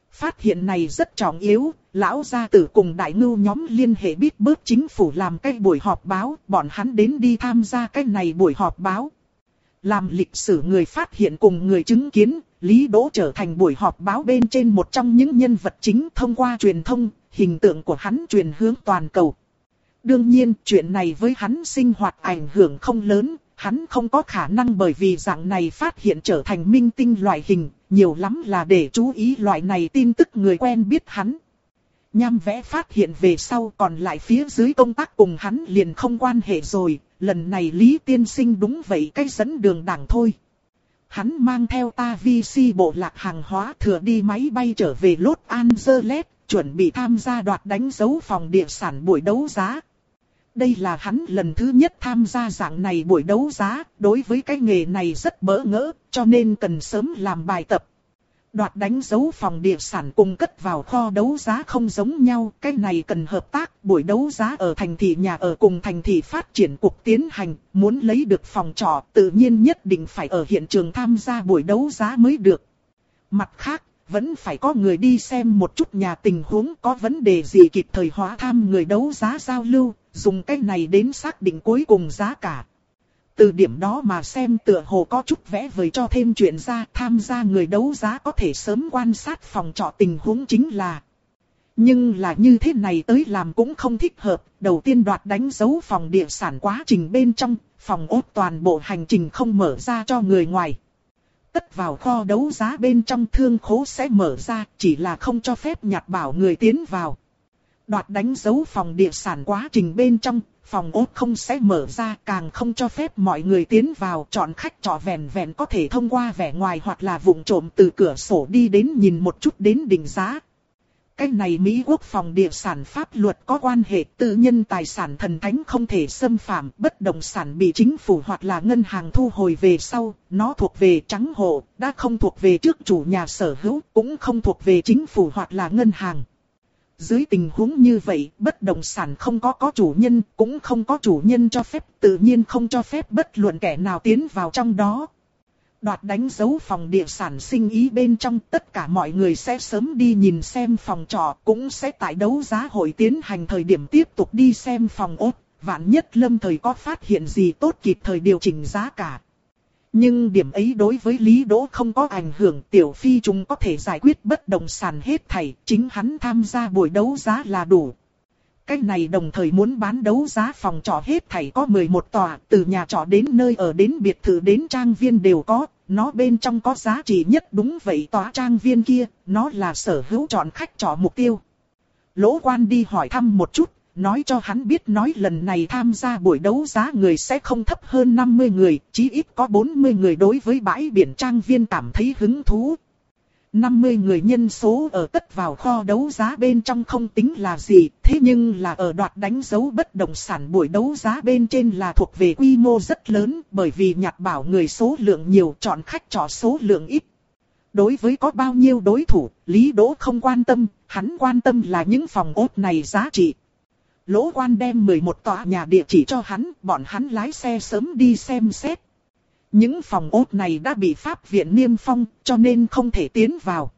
Phát hiện này rất trọng yếu, lão gia tử cùng đại ngưu nhóm liên hệ biết bớt chính phủ làm cái buổi họp báo, bọn hắn đến đi tham gia cái này buổi họp báo. Làm lịch sử người phát hiện cùng người chứng kiến, Lý Đỗ trở thành buổi họp báo bên trên một trong những nhân vật chính thông qua truyền thông, hình tượng của hắn truyền hướng toàn cầu. Đương nhiên, chuyện này với hắn sinh hoạt ảnh hưởng không lớn, hắn không có khả năng bởi vì dạng này phát hiện trở thành minh tinh loại hình, nhiều lắm là để chú ý loại này tin tức người quen biết hắn. Nham vẽ phát hiện về sau còn lại phía dưới công tác cùng hắn liền không quan hệ rồi, lần này Lý Tiên Sinh đúng vậy cái dẫn đường đảng thôi. Hắn mang theo ta vi si bộ lạc hàng hóa thừa đi máy bay trở về Los Angeles, chuẩn bị tham gia đoạt đánh dấu phòng địa sản buổi đấu giá. Đây là hắn lần thứ nhất tham gia dạng này buổi đấu giá, đối với cái nghề này rất bỡ ngỡ, cho nên cần sớm làm bài tập. Đoạt đánh dấu phòng địa sản cùng cất vào kho đấu giá không giống nhau, cái này cần hợp tác, buổi đấu giá ở thành thị nhà ở cùng thành thị phát triển cục tiến hành, muốn lấy được phòng trọ tự nhiên nhất định phải ở hiện trường tham gia buổi đấu giá mới được. Mặt khác, vẫn phải có người đi xem một chút nhà tình huống có vấn đề gì kịp thời hóa tham người đấu giá giao lưu, dùng cái này đến xác định cuối cùng giá cả. Từ điểm đó mà xem tựa hồ có chút vẽ vời cho thêm chuyện ra, tham gia người đấu giá có thể sớm quan sát phòng trọ tình huống chính là. Nhưng là như thế này tới làm cũng không thích hợp, đầu tiên đoạt đánh dấu phòng địa sản quá trình bên trong, phòng ốt toàn bộ hành trình không mở ra cho người ngoài. Tất vào kho đấu giá bên trong thương khố sẽ mở ra, chỉ là không cho phép nhặt bảo người tiến vào. Đoạt đánh dấu phòng địa sản quá trình bên trong, phòng ốt không sẽ mở ra, càng không cho phép mọi người tiến vào, chọn khách trọ vẹn vẹn có thể thông qua vẻ ngoài hoặc là vụng trộm từ cửa sổ đi đến nhìn một chút đến định giá. Cái này Mỹ Quốc phòng địa sản pháp luật có quan hệ tư nhân tài sản thần thánh không thể xâm phạm, bất động sản bị chính phủ hoặc là ngân hàng thu hồi về sau, nó thuộc về trắng hộ, đã không thuộc về trước chủ nhà sở hữu, cũng không thuộc về chính phủ hoặc là ngân hàng. Dưới tình huống như vậy, bất động sản không có có chủ nhân, cũng không có chủ nhân cho phép, tự nhiên không cho phép bất luận kẻ nào tiến vào trong đó. Đoạt đánh dấu phòng địa sản sinh ý bên trong, tất cả mọi người sẽ sớm đi nhìn xem phòng trọ, cũng sẽ tại đấu giá hội tiến hành thời điểm tiếp tục đi xem phòng ốt, vạn nhất lâm thời có phát hiện gì tốt kịp thời điều chỉnh giá cả. Nhưng điểm ấy đối với Lý Đỗ không có ảnh hưởng, Tiểu Phi chúng có thể giải quyết bất động sản hết thảy, chính hắn tham gia buổi đấu giá là đủ. Cái này đồng thời muốn bán đấu giá phòng trọ hết thảy có mười một tòa, từ nhà trọ đến nơi ở đến biệt thự đến trang viên đều có, nó bên trong có giá trị nhất đúng vậy tòa trang viên kia, nó là sở hữu chọn khách trọ mục tiêu. Lỗ Quan đi hỏi thăm một chút, nói cho hắn biết nói lần này tham gia buổi đấu giá người sẽ không thấp hơn năm mươi người, chí ít có bốn mươi người đối với bãi biển trang viên cảm thấy hứng thú. năm mươi người nhân số ở tất vào kho đấu giá bên trong không tính là gì, thế nhưng là ở đoạt đánh dấu bất động sản buổi đấu giá bên trên là thuộc về quy mô rất lớn, bởi vì nhặt bảo người số lượng nhiều, chọn khách trọ số lượng ít. Đối với có bao nhiêu đối thủ, Lý Đỗ không quan tâm, hắn quan tâm là những phòng ốt này giá trị. Lỗ Quan đem mười một tòa nhà địa chỉ cho hắn, bọn hắn lái xe sớm đi xem xét. Những phòng ốt này đã bị pháp viện niêm phong, cho nên không thể tiến vào.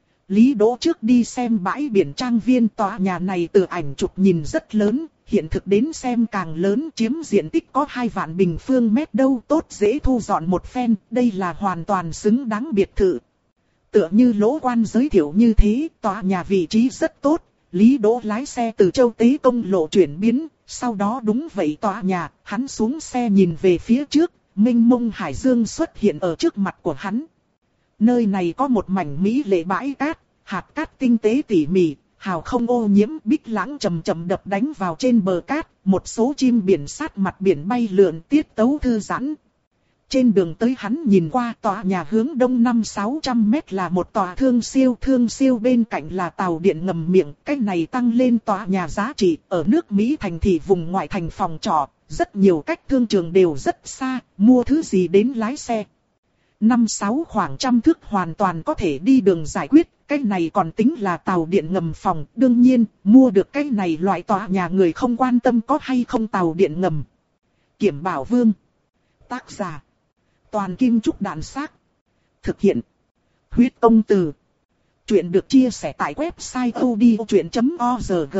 Lý Đỗ trước đi xem bãi biển trang viên, tòa nhà này từ ảnh chụp nhìn rất lớn, hiện thực đến xem càng lớn, chiếm diện tích có hai vạn bình phương mét đâu, tốt dễ thu dọn một phen, đây là hoàn toàn xứng đáng biệt thự. Tựa như Lỗ Quan giới thiệu như thế, tòa nhà vị trí rất tốt. Lý Đỗ lái xe từ Châu Tế công lộ chuyển biến, sau đó đúng vậy tòa nhà, hắn xuống xe nhìn về phía trước, mênh mông hải dương xuất hiện ở trước mặt của hắn. Nơi này có một mảnh mỹ lệ bãi cát, hạt cát tinh tế tỉ mỉ, hào không ô nhiễm, bích lãng chầm chậm đập đánh vào trên bờ cát, một số chim biển sát mặt biển bay lượn tiết tấu thư giãn. Trên đường tới hắn nhìn qua tòa nhà hướng đông năm sáu trăm mét là một tòa thương siêu, thương siêu bên cạnh là tàu điện ngầm miệng, cái này tăng lên tòa nhà giá trị, ở nước Mỹ thành thị vùng ngoại thành phòng trọ, rất nhiều cách thương trường đều rất xa, mua thứ gì đến lái xe. Năm sáu khoảng trăm thước hoàn toàn có thể đi đường giải quyết, cái này còn tính là tàu điện ngầm phòng, đương nhiên, mua được cái này loại tòa nhà người không quan tâm có hay không tàu điện ngầm. Kiểm Bảo Vương. Tác giả Toàn Kim Trúc Đạn Xác. Thực hiện. Huyết Công Từ. Chuyện được chia sẻ tại website audiochuyện chấm org.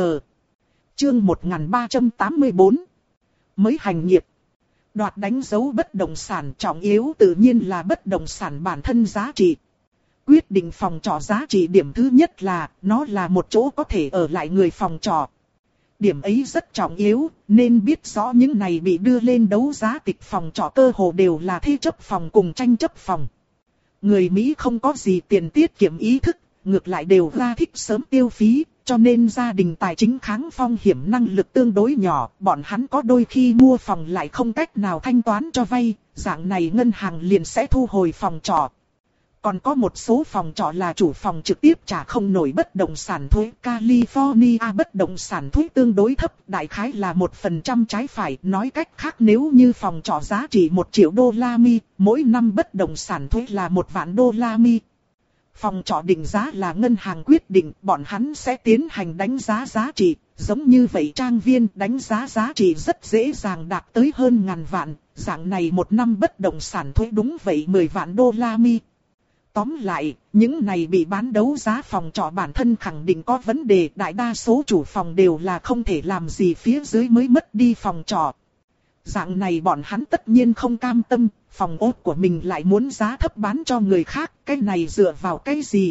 Chương một nghìn ba trăm tám mươi tư. Mới hành nghiệp. Đoạt đánh dấu bất động sản trọng yếu tự nhiên là bất động sản bản thân giá trị. Quyết định phòng trọ giá trị điểm thứ nhất là nó là một chỗ có thể ở lại người phòng trọ. Điểm ấy rất trọng yếu, nên biết rõ những này bị đưa lên đấu giá tịch phòng trọ cơ hồ đều là thế chấp phòng cùng tranh chấp phòng. Người Mỹ không có gì tiền tiết kiệm ý thức, ngược lại đều ra thích sớm tiêu phí, cho nên gia đình tài chính kháng phong hiểm năng lực tương đối nhỏ, bọn hắn có đôi khi mua phòng lại không cách nào thanh toán cho vay, dạng này ngân hàng liền sẽ thu hồi phòng trọ. Còn có một số phòng trọ là chủ phòng trực tiếp trả không nổi bất động sản thuế. California bất động sản thuế tương đối thấp, đại khái là một phần trăm trái phải. Nói cách khác nếu như phòng trọ giá trị một triệu đô la Mi, mỗi năm bất động sản thuế là một vạn đô la Mi. Phòng trọ định giá là ngân hàng quyết định, bọn hắn sẽ tiến hành đánh giá giá trị. Giống như vậy trang viên đánh giá giá trị rất dễ dàng đạt tới hơn ngàn vạn. Dạng này một năm bất động sản thuế đúng vậy mười vạn đô la Mi. Tóm lại, những này bị bán đấu giá phòng trọ bản thân khẳng định có vấn đề, đại đa số chủ phòng đều là không thể làm gì phía dưới mới mất đi phòng trọ. Dạng này bọn hắn tất nhiên không cam tâm, phòng ốt của mình lại muốn giá thấp bán cho người khác, cái này dựa vào cái gì?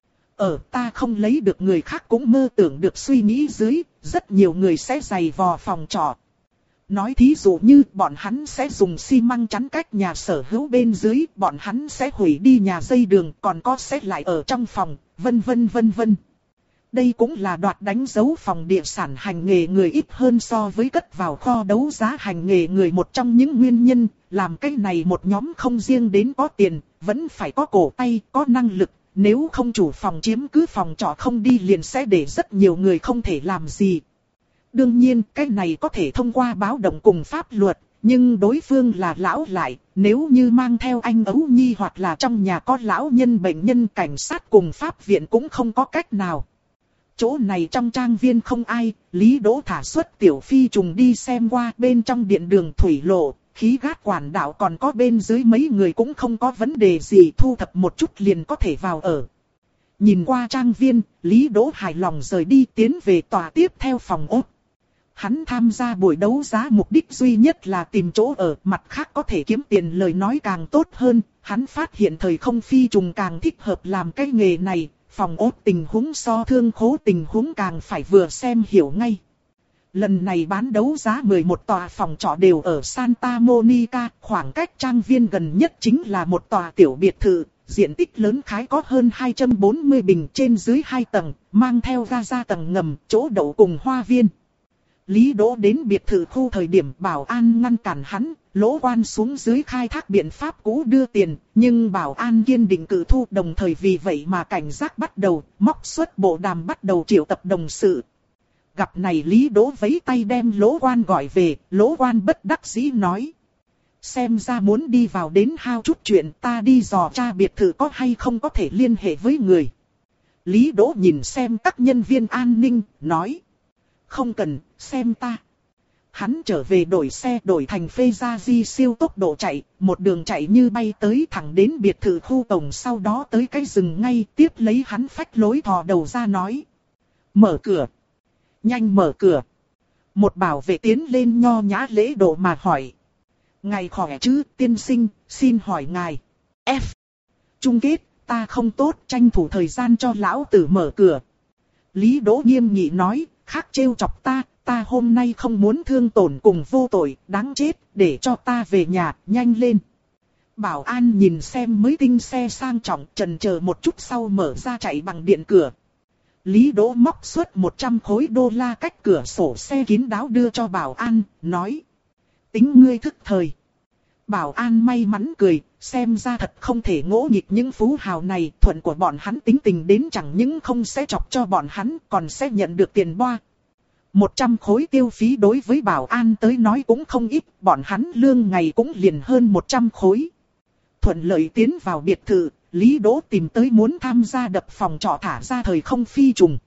Ở ta không lấy được người khác cũng mơ tưởng được suy nghĩ dưới, rất nhiều người sẽ giày vò phòng trọ. Nói thí dụ như bọn hắn sẽ dùng xi măng chắn cách nhà sở hữu bên dưới, bọn hắn sẽ hủy đi nhà dây đường, còn có sẽ lại ở trong phòng, vân vân vân vân. Đây cũng là đoạt đánh dấu phòng địa sản hành nghề người ít hơn so với cất vào kho đấu giá hành nghề người một trong những nguyên nhân, làm cái này một nhóm không riêng đến có tiền, vẫn phải có cổ tay, có năng lực, nếu không chủ phòng chiếm cứ phòng trọ không đi liền sẽ để rất nhiều người không thể làm gì. Đương nhiên, cái này có thể thông qua báo động cùng pháp luật, nhưng đối phương là lão lại, nếu như mang theo anh ấu nhi hoặc là trong nhà có lão nhân bệnh nhân cảnh sát cùng pháp viện cũng không có cách nào. Chỗ này trong trang viên không ai, Lý Đỗ thả xuất tiểu phi trùng đi xem qua, bên trong điện đường thủy lộ, khí gát quản đạo còn có bên dưới mấy người cũng không có vấn đề gì, thu thập một chút liền có thể vào ở. Nhìn qua trang viên, Lý Đỗ hài lòng rời đi tiến về tòa tiếp theo phòng ốt. Hắn tham gia buổi đấu giá mục đích duy nhất là tìm chỗ ở, mặt khác có thể kiếm tiền lời nói càng tốt hơn. Hắn phát hiện thời không phi trùng càng thích hợp làm cái nghề này, phòng ốt tình huống so thương khố tình huống càng phải vừa xem hiểu ngay. Lần này bán đấu giá mười một tòa phòng trọ đều ở Santa Monica, khoảng cách trang viên gần nhất chính là một tòa tiểu biệt thự, diện tích lớn khái có hơn hai trăm bốn mươi bình trên dưới hai tầng, mang theo ga ra tầng ngầm, chỗ đậu cùng hoa viên. Lý Đỗ đến biệt thự khu thời điểm bảo an ngăn cản hắn, lỗ quan xuống dưới khai thác biện pháp cũ đưa tiền, nhưng bảo an kiên định cự thu, đồng thời vì vậy mà cảnh giác bắt đầu, móc xuất bộ đàm bắt đầu triệu tập đồng sự. Gặp này Lý Đỗ vẫy tay đem lỗ quan gọi về, lỗ quan bất đắc dĩ nói. Xem ra muốn đi vào đến hao chút chuyện, ta đi dò tra biệt thự có hay không có thể liên hệ với người. Lý Đỗ nhìn xem các nhân viên an ninh, nói. Không cần, xem ta. Hắn trở về đổi xe đổi thành phê ra di siêu tốc độ chạy, một đường chạy như bay tới thẳng đến biệt thự khu tổng, sau đó tới cái rừng ngay, tiếp lấy hắn phách lối thò đầu ra nói. Mở cửa. Nhanh mở cửa. Một bảo vệ tiến lên nho nhã lễ độ mà hỏi. Ngài khỏe chứ, tiên sinh, xin hỏi ngài. F. Chung kết, ta không tốt, tranh thủ thời gian cho lão tử mở cửa. Lý Đỗ nghiêm nghị nói. Khác trêu chọc ta, ta hôm nay không muốn thương tổn cùng vô tội, đáng chết, để cho ta về nhà, nhanh lên. Bảo an nhìn xem mới tinh xe sang trọng, chần chờ một chút sau mở ra chạy bằng điện cửa. Lý Đỗ móc xuất một trăm khối đô la cách cửa sổ xe kín đáo đưa cho bảo an, nói. Tính ngươi thức thời. Bảo an may mắn cười, xem ra thật không thể ngỗ nghịch những phú hào này, thuận của bọn hắn tính tình đến chẳng những không sẽ chọc cho bọn hắn, còn sẽ nhận được tiền boa. Một trăm khối tiêu phí đối với bảo an tới nói cũng không ít, bọn hắn lương ngày cũng liền hơn một trăm khối. Thuận lợi tiến vào biệt thự, Lý Đỗ tìm tới muốn tham gia đập phòng trọ thả ra thời không phi trùng.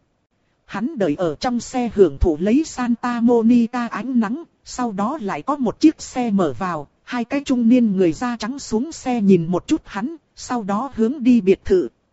Hắn đợi ở trong xe hưởng thụ lấy Santa Monica ánh nắng, sau đó lại có một chiếc xe mở vào. Hai cái trung niên người da trắng xuống xe nhìn một chút hắn, sau đó hướng đi biệt thự.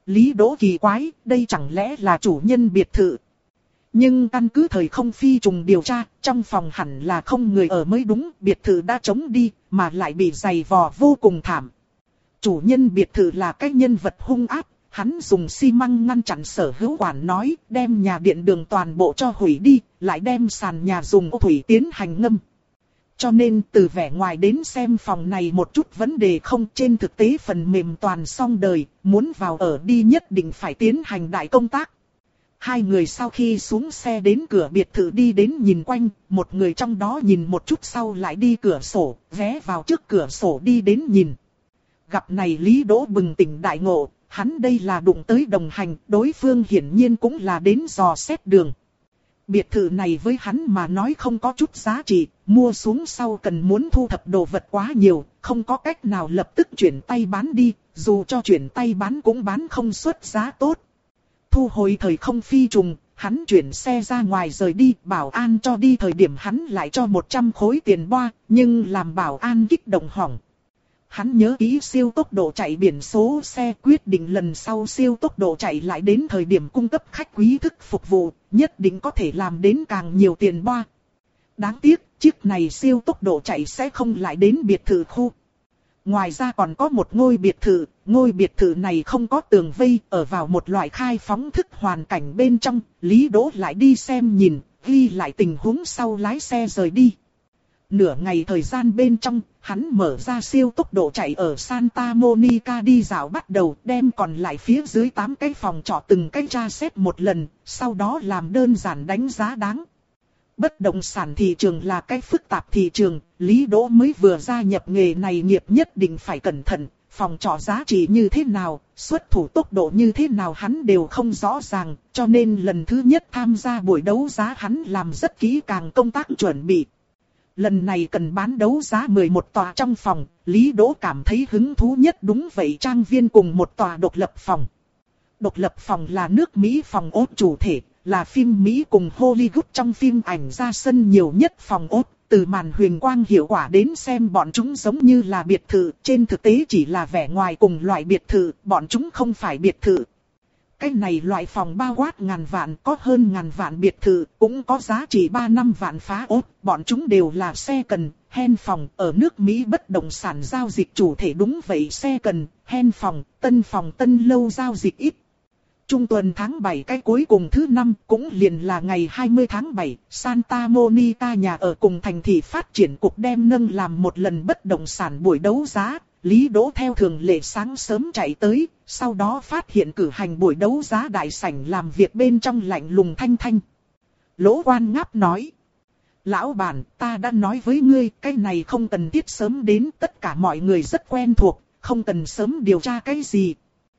Lý Đỗ kỳ quái, đây chẳng lẽ là chủ nhân biệt thự? Nhưng căn cứ thời không phi trùng điều tra, trong phòng hẳn là không người ở mới đúng, biệt thự đã trống đi, mà lại bị giày vò vô cùng thảm. Chủ nhân biệt thự là cái nhân vật hung ác, hắn dùng xi măng ngăn chặn sở hữu quản nói, đem nhà điện đường toàn bộ cho hủy đi, lại đem sàn nhà dùng ô thủy tiến hành ngâm. Cho nên từ vẻ ngoài đến xem phòng này một chút vấn đề không, trên thực tế phần mềm toàn xong đời, muốn vào ở đi nhất định phải tiến hành đại công tác. Hai người sau khi xuống xe đến cửa biệt thự đi đến nhìn quanh, một người trong đó nhìn một chút sau lại đi cửa sổ, ghé vào trước cửa sổ đi đến nhìn. Gặp này Lý Đỗ bừng tỉnh đại ngộ, hắn đây là đụng tới đồng hành, đối phương hiển nhiên cũng là đến dò xét đường. Biệt thự này với hắn mà nói không có chút giá trị, mua xuống sau cần muốn thu thập đồ vật quá nhiều, không có cách nào lập tức chuyển tay bán đi, dù cho chuyển tay bán cũng bán không xuất giá tốt. Thu hồi thời không phi trùng, hắn chuyển xe ra ngoài rời đi, bảo an cho đi thời điểm hắn lại cho một trăm khối tiền boa, nhưng làm bảo an kích động hỏng. Hắn nhớ kỹ siêu tốc độ chạy biển số xe, quyết định lần sau siêu tốc độ chạy lại đến thời điểm cung cấp khách quý thức phục vụ, nhất định có thể làm đến càng nhiều tiền boa. Đáng tiếc, chiếc này siêu tốc độ chạy sẽ không lại đến biệt thự khu. Ngoài ra còn có một ngôi biệt thự, ngôi biệt thự này không có tường vây, ở vào một loại khai phóng thức hoàn cảnh bên trong, Lý Đỗ lại đi xem nhìn, ghi lại tình huống sau lái xe rời đi. Nửa ngày thời gian bên trong, hắn mở ra siêu tốc độ chạy ở Santa Monica đi dạo bắt đầu, đem còn lại phía dưới tám cái phòng trọ từng cái tra xét một lần, sau đó làm đơn giản đánh giá đáng. Bất động sản thị trường là cái phức tạp thị trường, Lý Đỗ mới vừa gia nhập nghề này nghiệp nhất định phải cẩn thận, phòng trọ giá trị như thế nào, xuất thủ tốc độ như thế nào hắn đều không rõ ràng, cho nên lần thứ nhất tham gia buổi đấu giá hắn làm rất kỹ càng công tác chuẩn bị. Lần này cần bán đấu giá mười một tòa trong phòng, Lý Đỗ cảm thấy hứng thú nhất đúng vậy trang viên cùng một tòa độc lập phòng. Độc lập phòng là nước Mỹ phòng ốt chủ thể, là phim Mỹ cùng Hollywood trong phim ảnh ra sân nhiều nhất phòng ốt. Từ màn huyền quang hiệu quả đến xem bọn chúng giống như là biệt thự, trên thực tế chỉ là vẻ ngoài cùng loại biệt thự, bọn chúng không phải biệt thự. Cái này loại phòng bao quát ngàn vạn, có hơn ngàn vạn biệt thự, cũng có giá trị ba năm vạn phá ốt, bọn chúng đều là xe cần, hen phòng, ở nước Mỹ bất động sản giao dịch chủ thể đúng vậy xe cần, hen phòng, tân phòng tân lâu giao dịch ít. Trung tuần tháng bảy cái cuối cùng thứ năm cũng liền là ngày hai mươi tháng bảy, Santa Monica nhà ở cùng thành thị phát triển cục đem nâng làm một lần bất động sản buổi đấu giá. Lý Đỗ theo thường lệ sáng sớm chạy tới, sau đó phát hiện cử hành buổi đấu giá đại sảnh làm việc bên trong lạnh lùng thanh thanh. Lỗ Quan Ngáp nói: Lão bản, ta đã nói với ngươi, cái này không cần thiết sớm đến, tất cả mọi người rất quen thuộc, không cần sớm điều tra cái gì.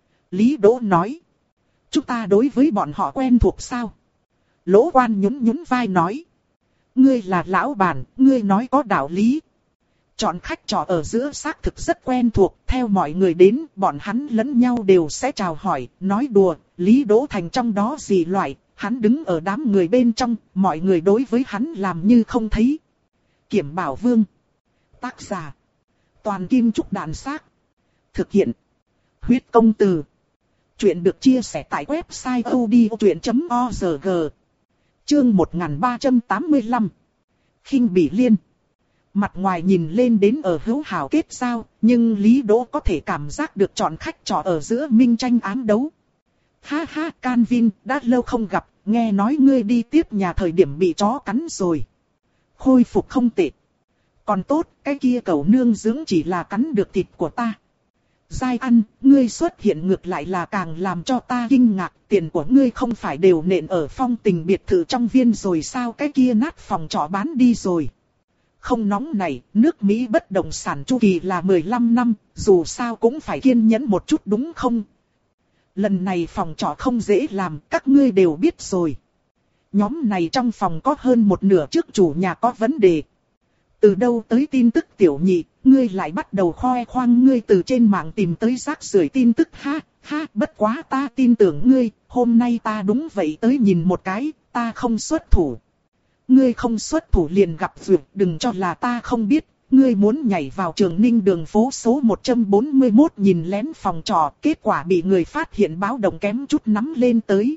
Lý Đỗ nói: Chúng ta đối với bọn họ quen thuộc sao? Lỗ Quan nhún nhún vai nói: Ngươi là lão bản, ngươi nói có đạo lý. Chọn khách trọ ở giữa xác thực rất quen thuộc, theo mọi người đến, bọn hắn lẫn nhau đều sẽ chào hỏi, nói đùa, Lý Đỗ Thành trong đó gì loại, hắn đứng ở đám người bên trong, mọi người đối với hắn làm như không thấy. Kiểm Bảo Vương. Tác giả: Toàn Kim Trúc Đạn Xác. Thực hiện: Huyết Công Từ. Chuyện được chia sẻ tại website odchuyện chấm org. Chương một nghìn ba trăm tám mươi lăm. Khinh Bỉ Liên. Mặt ngoài nhìn lên đến ở hữu hảo kết giao, nhưng Lý Đỗ có thể cảm giác được chọn khách trọ ở giữa minh tranh ám đấu. Ha ha, Canvin, đã lâu không gặp, nghe nói ngươi đi tiếp nhà thời điểm bị chó cắn rồi. Khôi phục không tệ. Còn tốt, cái kia cẩu nương dưỡng chỉ là cắn được thịt của ta. Giai Ăn, ngươi xuất hiện ngược lại là càng làm cho ta kinh ngạc, tiền của ngươi không phải đều nện ở Phong Tình biệt thự trong viên rồi sao, cái kia nát phòng trọ bán đi rồi. Không nóng này, nước Mỹ bất động sản chu kỳ là mười lăm năm, dù sao cũng phải kiên nhẫn một chút đúng không? Lần này phòng trọ không dễ làm, các ngươi đều biết rồi. Nhóm này trong phòng có hơn một nửa trước chủ nhà có vấn đề. Từ đâu tới tin tức tiểu nhị, ngươi lại bắt đầu khoe khoang ngươi từ trên mạng tìm tới rác rưởi tin tức ha, ha, bất quá ta tin tưởng ngươi, hôm nay ta đúng vậy tới nhìn một cái, ta không xuất thủ. Ngươi không xuất thủ liền gặp việc, đừng cho là ta không biết, ngươi muốn nhảy vào Trường Ninh đường phố số một trăm bốn mươi mốt nhìn lén phòng trọ, kết quả bị người phát hiện báo động kém chút nắm lên tới.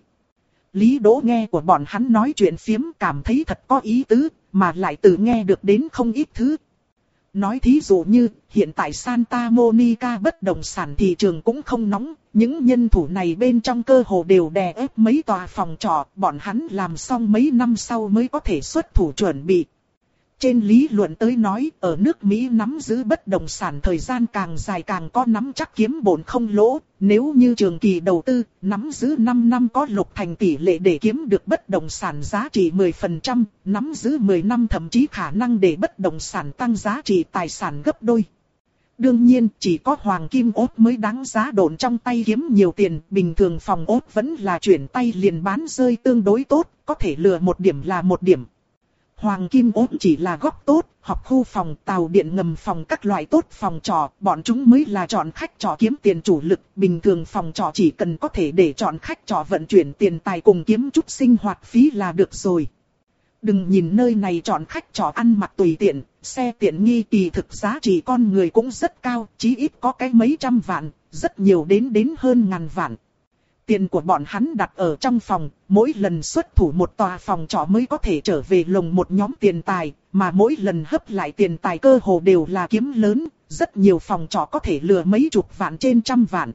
Lý Đỗ nghe của bọn hắn nói chuyện phiếm cảm thấy thật có ý tứ, mà lại từ nghe được đến không ít thứ. Nói thí dụ như, hiện tại Santa Monica bất động sản thị trường cũng không nóng, những nhân thủ này bên trong cơ hồ đều đè ép mấy tòa phòng trọ, bọn hắn làm xong mấy năm sau mới có thể xuất thủ chuẩn bị. Trên lý luận tới nói, ở nước Mỹ nắm giữ bất động sản thời gian càng dài càng có nắm chắc kiếm bổn không lỗ, nếu như trường kỳ đầu tư, nắm giữ năm năm có lục thành tỷ lệ để kiếm được bất động sản giá trị mười phần trăm, nắm giữ mười năm thậm chí khả năng để bất động sản tăng giá trị tài sản gấp đôi. Đương nhiên, chỉ có hoàng kim ốt mới đáng giá độn trong tay kiếm nhiều tiền, bình thường phòng ốt vẫn là chuyển tay liền bán rơi tương đối tốt, có thể lừa một điểm là một điểm. Hoàng kim ốt chỉ là góc tốt, học khu phòng, tàu điện ngầm phòng các loại tốt phòng trọ, bọn chúng mới là chọn khách trọ kiếm tiền chủ lực. Bình thường phòng trọ chỉ cần có thể để chọn khách trọ vận chuyển tiền tài cùng kiếm chút sinh hoạt phí là được rồi. Đừng nhìn nơi này chọn khách trọ ăn mặc tùy tiện, xe tiện nghi, kỳ thực giá trị con người cũng rất cao, chí ít có cái mấy trăm vạn, rất nhiều đến đến hơn ngàn vạn. Tiền của bọn hắn đặt ở trong phòng, mỗi lần xuất thủ một tòa phòng trọ mới có thể trở về lồng một nhóm tiền tài, mà mỗi lần hấp lại tiền tài cơ hồ đều là kiếm lớn, rất nhiều phòng trọ có thể lừa mấy chục vạn trên trăm vạn.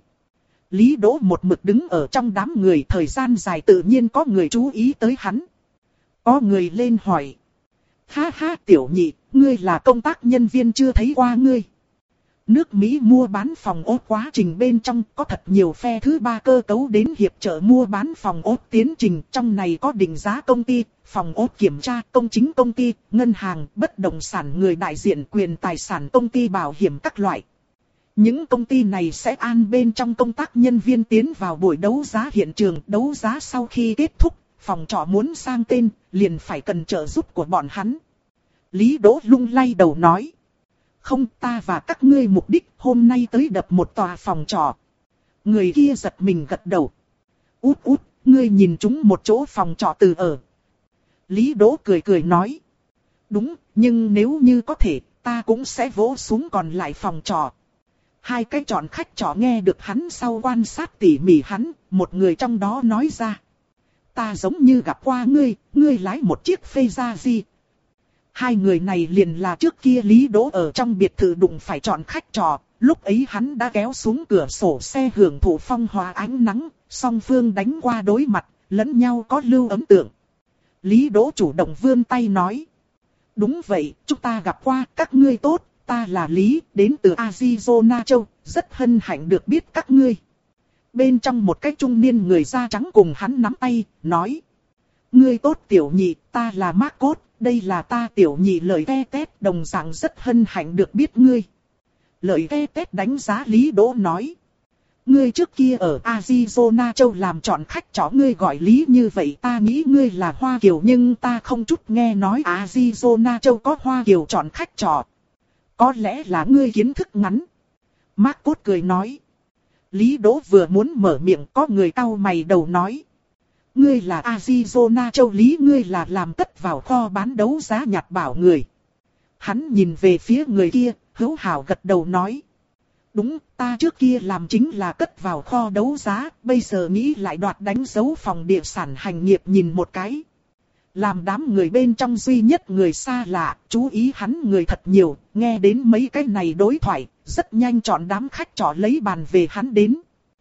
Lý Đỗ một mực đứng ở trong đám người, thời gian dài tự nhiên có người chú ý tới hắn. Có người lên hỏi. Ha ha tiểu nhị, ngươi là công tác nhân viên chưa thấy qua ngươi. Nước Mỹ mua bán phòng ốt quá trình bên trong có thật nhiều phe thứ ba cơ cấu đến hiệp trợ mua bán phòng ốt tiến trình. Trong này có định giá công ty, phòng ốt kiểm tra, công chính công ty, ngân hàng, bất động sản người đại diện, quyền tài sản công ty bảo hiểm các loại. Những công ty này sẽ an bên trong công tác nhân viên tiến vào buổi đấu giá hiện trường. Đấu giá sau khi kết thúc, phòng trọ muốn sang tên, liền phải cần trợ giúp của bọn hắn. Lý Đỗ lung lay đầu nói. Không, ta và các ngươi mục đích hôm nay tới đập một tòa phòng trọ. Người kia giật mình gật đầu. Út út, ngươi nhìn chúng một chỗ phòng trọ từ ở. Lý Đỗ cười cười nói. Đúng, nhưng nếu như có thể, ta cũng sẽ vỗ xuống còn lại phòng trọ. Hai cái chọn khách trọ nghe được hắn sau quan sát tỉ mỉ hắn, một người trong đó nói ra. Ta giống như gặp qua ngươi, ngươi lái một chiếc Ferrari. Hai người này liền là trước kia Lý Đỗ ở trong biệt thự đụng phải chọn khách trọ, lúc ấy hắn đã kéo xuống cửa sổ xe hưởng thụ phong hòa ánh nắng, song phương đánh qua đối mặt, lẫn nhau có lưu ấn tượng. Lý Đỗ chủ động vươn tay nói. Đúng vậy, chúng ta gặp qua, các ngươi tốt, ta là Lý, đến từ Arizona châu, rất hân hạnh được biết các ngươi. Bên trong một cái trung niên người da trắng cùng hắn nắm tay, nói. Ngươi tốt tiểu nhị, ta là Marcos. Đây là ta tiểu nhị Lợi Te Tét, đồng dạng rất hân hạnh được biết ngươi. Lợi Te Tét đánh giá Lý Đỗ nói. Ngươi trước kia ở Arizona châu làm chọn khách trọ, ngươi gọi Lý như vậy ta nghĩ ngươi là Hoa Kiều, nhưng ta không chút nghe nói Arizona châu có Hoa Kiều chọn khách trọ. Có lẽ là ngươi kiến thức ngắn. Marcos cười nói. Lý Đỗ vừa muốn mở miệng, có người cau mày đầu nói. Ngươi là Arizona châu Lý, ngươi là làm cất vào kho bán đấu giá nhặt bảo người. Hắn nhìn về phía người kia, hữu hảo gật đầu nói. Đúng, ta trước kia làm chính là cất vào kho đấu giá, bây giờ nghĩ lại đoạt đánh dấu phòng địa sản hành nghiệp nhìn một cái. Làm đám người bên trong duy nhất người xa lạ, chú ý hắn người thật nhiều, nghe đến mấy cái này đối thoại, rất nhanh chọn đám khách trọ lấy bàn về hắn đến.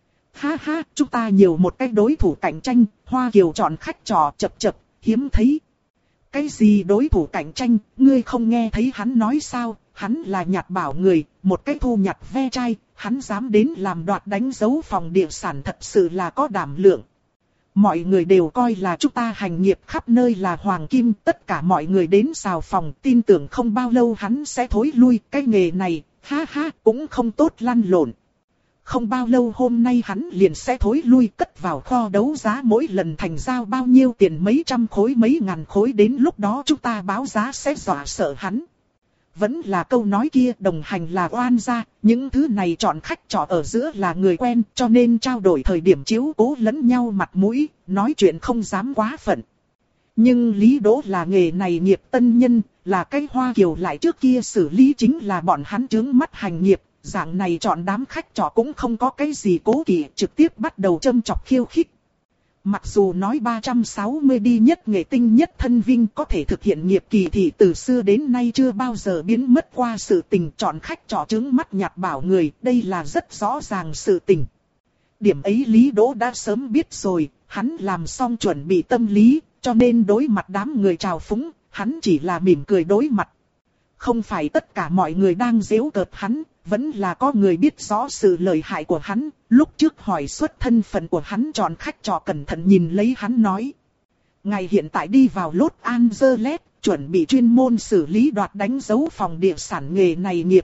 Ha ha, chúng ta nhiều một cái đối thủ cạnh tranh, Hoa Kiều chọn khách trọ chập chập, hiếm thấy. Cái gì đối thủ cạnh tranh, ngươi không nghe thấy hắn nói sao, hắn là nhặt bảo người, một cái thu nhặt ve chai, hắn dám đến làm đoạt đánh dấu phòng địa sản thật sự là có đảm lượng. Mọi người đều coi là chúng ta hành nghiệp khắp nơi là hoàng kim, tất cả mọi người đến xào phòng, tin tưởng không bao lâu hắn sẽ thối lui, cái nghề này, ha ha, cũng không tốt lăn lộn. Không bao lâu hôm nay hắn liền sẽ thối lui, cất vào kho đấu giá, mỗi lần thành giao bao nhiêu tiền, mấy trăm khối mấy ngàn khối, đến lúc đó chúng ta báo giá sẽ dọa sợ hắn. Vẫn là câu nói kia, đồng hành là oan gia, những thứ này chọn khách trọ ở giữa là người quen, cho nên trao đổi thời điểm chiếu cố lẫn nhau mặt mũi, nói chuyện không dám quá phận. Nhưng Lý Đỗ là nghề này nghiệp tân nhân, là cái Hoa Kiều lại trước kia xử lý chính là bọn hắn chướng mắt hành nghiệp, dạng này chọn đám khách trọ cũng không có cái gì cố kỵ, trực tiếp bắt đầu châm chọc khiêu khích. Mặc dù nói ba trăm sáu mươi đi nhất nghệ tinh nhất thân vinh có thể thực hiện nghiệp kỳ thì từ xưa đến nay chưa bao giờ biến mất qua sự tình chọn khách trọ chướng mắt nhạt bảo người, đây là rất rõ ràng sự tình. Điểm ấy Lý Đỗ đã sớm biết rồi, hắn làm xong chuẩn bị tâm lý, cho nên đối mặt đám người trào phúng, hắn chỉ là mỉm cười đối mặt. Không phải tất cả mọi người đang giễu cợt hắn, vẫn là có người biết rõ sự lợi hại của hắn. Lúc trước hỏi xuất thân phận của hắn chọn khách trọ cẩn thận nhìn lấy hắn nói. Ngài hiện tại đi vào Los Angeles, chuẩn bị chuyên môn xử lý đoạt đánh dấu phòng địa sản nghề này nghiệp.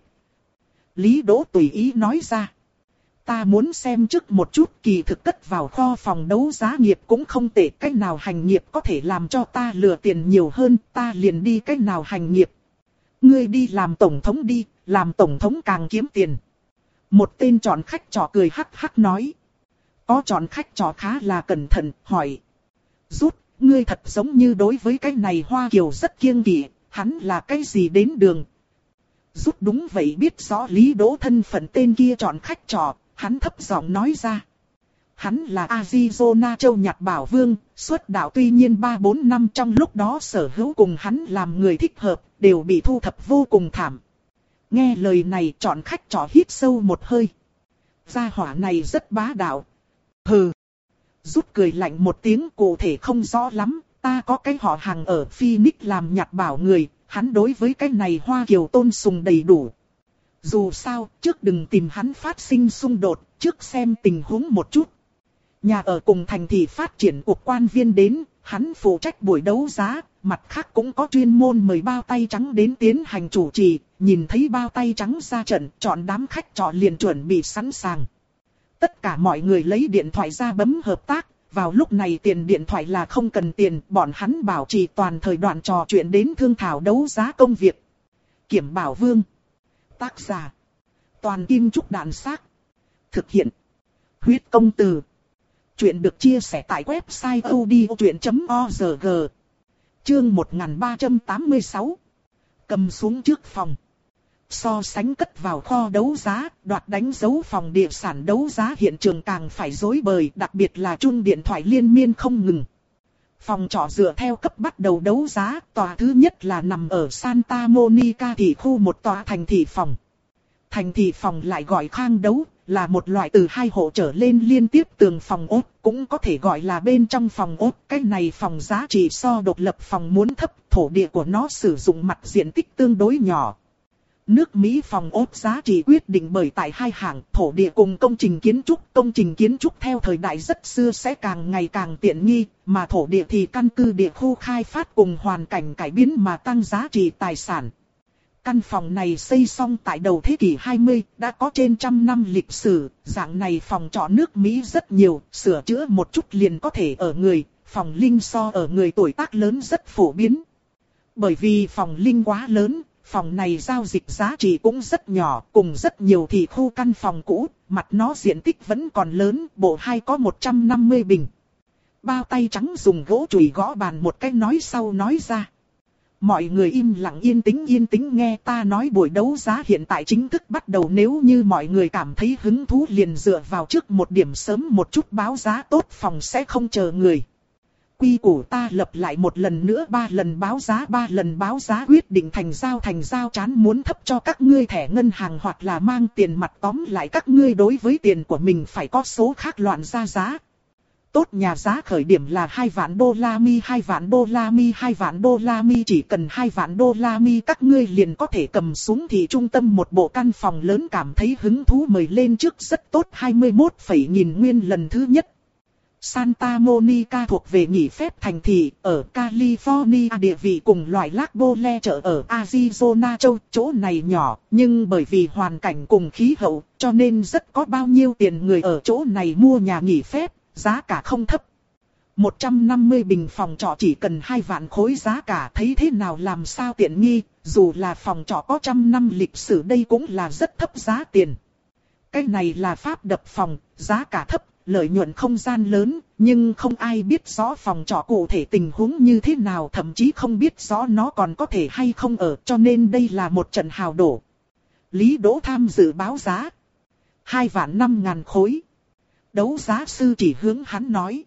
Lý Đỗ tùy ý nói ra. Ta muốn xem trước một chút, kỳ thực cất vào kho phòng đấu giá nghiệp cũng không tệ, cách nào hành nghiệp có thể làm cho ta lừa tiền nhiều hơn, ta liền đi cách nào hành nghiệp. Ngươi đi làm tổng thống đi, làm tổng thống càng kiếm tiền. Một tên chọn khách trọ cười hắc hắc nói. Có chọn khách trọ khá là cẩn thận, hỏi. Rút, ngươi thật giống như đối với cái này Hoa Kiều rất kiêng kỵ, hắn là cái gì đến đường. Rút đúng vậy, biết rõ Lý Đỗ thân phận tên kia chọn khách trọ, hắn thấp giọng nói ra. Hắn là Arizona châu nhạc bảo vương, xuất đạo tuy nhiên ba bốn năm, trong lúc đó sở hữu cùng hắn làm người thích hợp, đều bị thu thập vô cùng thảm. Nghe lời này chọn khách trọ hít sâu một hơi. Gia hỏa này rất bá đạo. Hừ. Rút cười lạnh một tiếng, cụ thể không rõ lắm, ta có cái họ hàng ở Phoenix làm nhạc bảo người, hắn đối với cái này Hoa Kiều tôn sùng đầy đủ. Dù sao, trước đừng tìm hắn phát sinh xung đột, trước xem tình huống một chút. Nhà ở cùng thành thị phát triển cuộc quan viên đến, hắn phụ trách buổi đấu giá, mặt khác cũng có chuyên môn mời bao tay trắng đến tiến hành chủ trì, nhìn thấy bao tay trắng ra trận, chọn đám khách trọ liền chuẩn bị sẵn sàng. Tất cả mọi người lấy điện thoại ra bấm hợp tác, vào lúc này tiền điện thoại là không cần tiền, bọn hắn bảo trì toàn thời đoạn trò chuyện đến thương thảo đấu giá công việc. Kiểm Bảo Vương. Tác giả. Toàn Kim Trúc Đạn Xác. Thực hiện. Huyết Công Từ. Chuyện được chia sẻ tại website odchuyện chấm org. Chương một nghìn ba trăm tám mươi sáu. Cầm xuống trước phòng. So sánh cất vào kho đấu giá, đoạt đánh dấu phòng địa sản đấu giá hiện trường càng phải rối bời, đặc biệt là chuông điện thoại liên miên không ngừng. Phòng trọ dựa theo cấp bắt đầu đấu giá, tòa thứ nhất là nằm ở Santa Monica thị khu, một tòa thành thị phòng. Thành thị phòng lại gọi khang đấu, là một loại từ hai hộ trở lên liên tiếp tường phòng ốt, cũng có thể gọi là bên trong phòng ốt. Cái này phòng giá trị so độc lập phòng muốn thấp, thổ địa của nó sử dụng mặt diện tích tương đối nhỏ. Nước Mỹ phòng ốt giá trị quyết định bởi tại hai hạng, thổ địa cùng công trình kiến trúc. Công trình kiến trúc theo thời đại rất xưa sẽ càng ngày càng tiện nghi, mà thổ địa thì căn cứ địa khu khai phát cùng hoàn cảnh cải biến mà tăng giá trị tài sản. Căn phòng này xây xong tại đầu thế kỷ hai mươi, đã có trên trăm năm lịch sử, dạng này phòng trọ nước Mỹ rất nhiều, sửa chữa một chút liền có thể ở người, phòng linh so ở người tuổi tác lớn rất phổ biến. Bởi vì phòng linh quá lớn, phòng này giao dịch giá trị cũng rất nhỏ, cùng rất nhiều thị khu căn phòng cũ, mặt nó diện tích vẫn còn lớn, bộ hai có một trăm năm mươi bình. Bao tay trắng dùng gỗ chùy gõ bàn một cái nói sau nói ra. Mọi người im lặng yên tĩnh yên tĩnh nghe ta nói, buổi đấu giá hiện tại chính thức bắt đầu, nếu như mọi người cảm thấy hứng thú liền dựa vào trước một điểm sớm một chút báo giá tốt, phòng sẽ không chờ người. Quy củ ta lập lại một lần nữa, ba lần báo giá ba lần báo giá quyết định thành giao thành giao, chán muốn thấp cho các ngươi thẻ ngân hàng hoặc là mang tiền mặt, tóm lại các ngươi đối với tiền của mình phải có số khác loạn ra giá. Tốt, nhà giá khởi điểm là hai vạn đô la mi, hai vạn đô la mi, hai vạn đô la mi, chỉ cần hai vạn đô la mi các ngươi liền có thể cầm xuống thị trung tâm một bộ căn phòng lớn, cảm thấy hứng thú mời lên trước, rất tốt, hai mươi mốt phẩy nghìn nguyên lần thứ nhất. Santa Monica thuộc về nghỉ phép thành thị, ở California địa vị cùng loại Lac Bole chợ ở Arizona châu, chỗ này nhỏ, nhưng bởi vì hoàn cảnh cùng khí hậu, cho nên rất có bao nhiêu tiền người ở chỗ này mua nhà nghỉ phép, giá cả không thấp. một trăm năm mươi bình phòng trọ chỉ cần hai vạn khối giá cả, thấy thế nào làm sao tiện nghi, dù là phòng trọ có trăm năm lịch sử đây cũng là rất thấp giá tiền. Cái này là pháp đập phòng, giá cả thấp, lợi nhuận không gian lớn, nhưng không ai biết rõ phòng trọ cụ thể tình huống như thế nào, thậm chí không biết rõ nó còn có thể hay không ở, cho nên đây là một trận hào đổ. Lý Đỗ tham dự báo giá. Hai vạn năm ngàn khối. Đấu giá sư chỉ hướng hắn nói.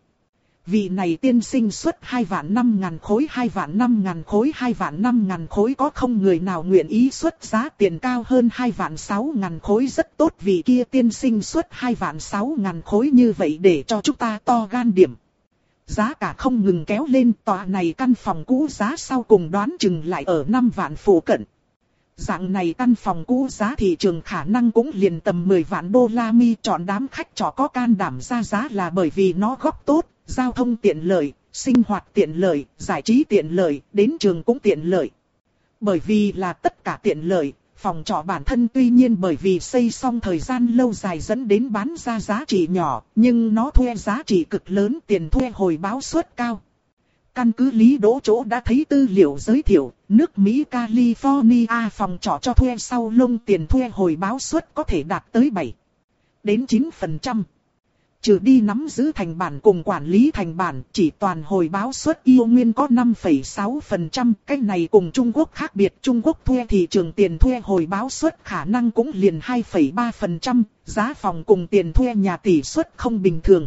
Vị này tiên sinh xuất hai vạn năm ngàn khối, hai vạn năm ngàn khối, hai vạn năm ngàn khối, có không người nào nguyện ý xuất giá tiền cao hơn hai vạn sáu ngàn khối, rất tốt. Vị kia tiên sinh xuất hai vạn sáu ngàn khối, như vậy để cho chúng ta to gan điểm. Giá cả không ngừng kéo lên, tòa này căn phòng cũ giá sau cùng đoán chừng lại ở năm vạn phụ cận. Dạng này căn phòng cũ giá thị trường khả năng cũng liền tầm mười vạn đô la mi, chọn đám khách trọ có can đảm ra giá là bởi vì nó góc tốt, giao thông tiện lợi, sinh hoạt tiện lợi, giải trí tiện lợi, đến trường cũng tiện lợi. Bởi vì là tất cả tiện lợi, phòng trọ bản thân tuy nhiên bởi vì xây xong thời gian lâu dài dẫn đến bán ra giá trị nhỏ, nhưng nó thuê giá trị cực lớn, tiền thuê hồi báo suất cao. Căn cứ Lý Đỗ chỗ đã thấy tư liệu giới thiệu, nước Mỹ California phòng trọ cho thuê sau lông tiền thuê hồi báo suất có thể đạt tới bảy đến chín phần trăm. Trừ đi nắm giữ thành bản cùng quản lý thành bản, chỉ toàn hồi báo suất yêu nguyên có năm phẩy sáu phần trăm. Cái này cùng Trung Quốc khác biệt, Trung Quốc thuê thị trường tiền thuê hồi báo suất khả năng cũng liền hai phẩy ba phần trăm, giá phòng cùng tiền thuê nhà tỷ suất không bình thường.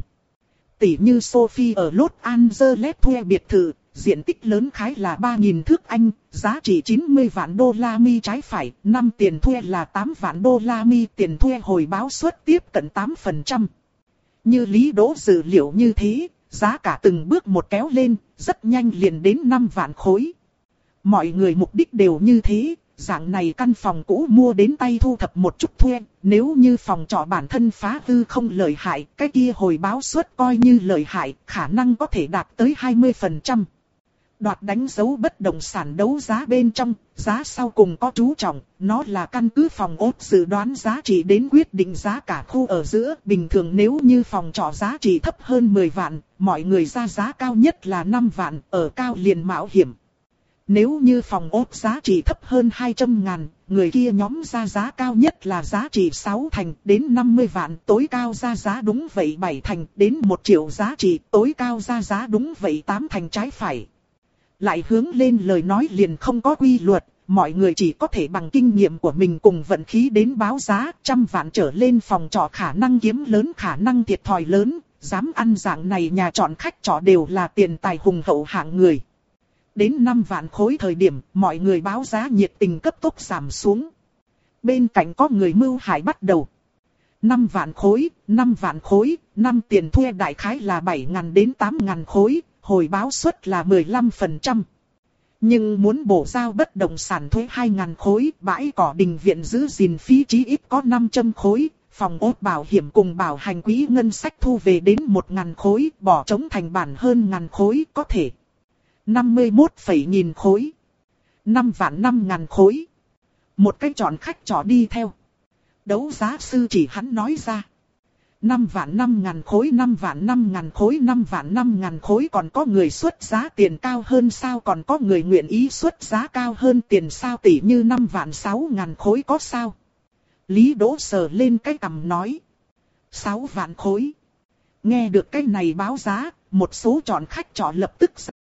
Tỷ như Sophie ở Los Angeles thuê biệt thự, diện tích lớn khái là ba nghìn thước Anh, giá trị chín mươi vạn đô la mi trái phải, năm tiền thuê là tám vạn đô la mi, tiền thuê hồi báo suất tiếp cận tám phần trăm. Như Lý Đỗ dự liệu như thế, giá cả từng bước một kéo lên, rất nhanh liền đến năm vạn khối. Mọi người mục đích đều như thế, dạng này căn phòng cũ mua đến tay thu thập một chút thuê, nếu như phòng trọ bản thân phá hư không lợi hại, cái kia hồi báo suất coi như lợi hại, khả năng có thể đạt tới hai mươi phần trăm. Đoạt đánh dấu bất động sản đấu giá bên trong, giá sau cùng có chú trọng, nó là căn cứ phòng ốt dự đoán giá trị đến quyết định giá cả khu ở giữa. Bình thường nếu như phòng trọ giá trị thấp hơn mười vạn, mọi người ra giá cao nhất là năm vạn, ở cao liền mạo hiểm. Nếu như phòng ốt giá trị thấp hơn hai trăm ngàn, người kia nhóm ra giá cao nhất là giá trị sáu thành đến năm mươi vạn, tối cao ra giá đúng vậy bảy thành đến một triệu giá trị, tối cao ra giá đúng vậy tám thành trái phải. Lại hướng lên lời nói liền không có quy luật, mọi người chỉ có thể bằng kinh nghiệm của mình cùng vận khí đến báo giá. Trăm vạn trở lên phòng trọ khả năng kiếm lớn, khả năng thiệt thòi lớn, dám ăn dạng này nhà chọn khách trọ đều là tiền tài hùng hậu hạng người. Đến năm vạn khối thời điểm, mọi người báo giá nhiệt tình cấp tốc giảm xuống. Bên cạnh có người mưu hại bắt đầu. năm vạn khối, năm vạn khối, năm tiền thuê đại khái là bảy nghìn đến tám nghìn khối. Hồi báo suất là mười lăm phần trăm. Nhưng muốn bổ giao bất động sản thuế hai nghìn khối, bãi cỏ đình viện giữ gìn phí chí ít có năm trăm khối, phòng ốt bảo hiểm cùng bảo hành quỹ ngân sách thu về đến một nghìn khối, bỏ trống thành bản hơn nghìn khối, có thể năm mươi mốt phẩy nghìn khối. năm vạn năm nghìn khối. Một cái chọn khách trọ đi theo. Đấu giá sư chỉ hắn nói ra. năm vạn năm ngàn khối, năm vạn năm ngàn khối, năm vạn năm ngàn khối, còn có người xuất giá tiền cao hơn sao, còn có người nguyện ý xuất giá cao hơn tiền sao, tỷ như năm vạn sáu ngàn khối có sao. Lý Đỗ sờ lên cái cằm nói. sáu vạn khối. Nghe được cái này báo giá, một số chọn khách trọ lập tức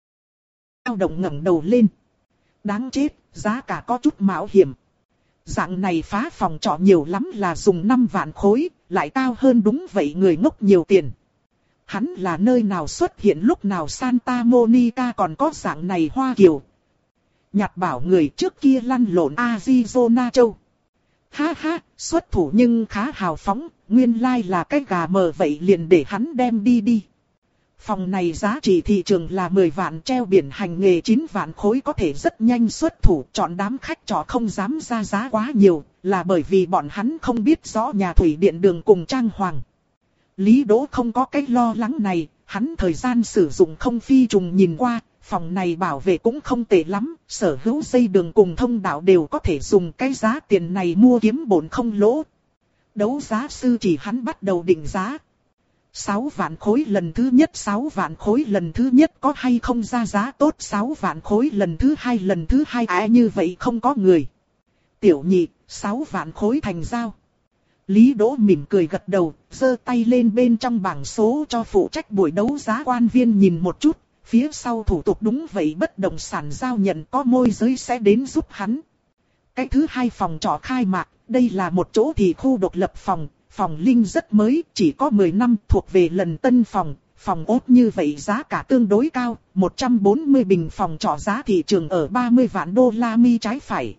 dao động ngẩng đầu lên. Đáng chết, giá cả có chút mạo hiểm. Dạng này phá phòng trọ nhiều lắm là dùng năm vạn khối, lại cao hơn đúng vậy người ngốc nhiều tiền. Hắn là nơi nào xuất hiện lúc nào Santa Monica còn có dạng này Hoa Kiều. Nhặt bảo người trước kia lăn lộn Arizona châu. Ha ha, xuất thủ nhưng khá hào phóng, nguyên lai like là cái gà mờ vậy liền để hắn đem đi đi. Phòng này giá trị thị trường là mười vạn, treo biển hành nghề chín vạn khối có thể rất nhanh xuất thủ. Chọn đám khách trọ không dám ra giá quá nhiều, là bởi vì bọn hắn không biết rõ nhà thủy điện đường cùng trang hoàng. Lý Đỗ không có cái lo lắng này, hắn thời gian sử dụng không phi trùng nhìn qua, phòng này bảo vệ cũng không tệ lắm, sở hữu dây đường cùng thông đạo đều có thể dùng cái giá tiền này mua kiếm bổn không lỗ. Đấu giá sư chỉ hắn bắt đầu định giá. sáu vạn khối lần thứ nhất, sáu vạn khối lần thứ nhất có hay không ra giá tốt, sáu vạn khối lần thứ hai, lần thứ hai à như vậy không có người. Tiểu nhị, sáu vạn khối thành giao. Lý Đỗ mỉm cười gật đầu, giơ tay lên bên trong bảng số cho phụ trách buổi đấu giá quan viên nhìn một chút, phía sau thủ tục đúng vậy bất động sản giao nhận có môi giới sẽ đến giúp hắn. Cái thứ hai phòng trọ khai mạc, đây là một chỗ thì khu độc lập phòng, phòng linh rất mới, chỉ có mười năm thuộc về lần tân phòng. Phòng ốt như vậy giá cả tương đối cao, một trăm bốn mươi bình phòng trọ giá thị trường ở ba mươi vạn đô la mi trái phải.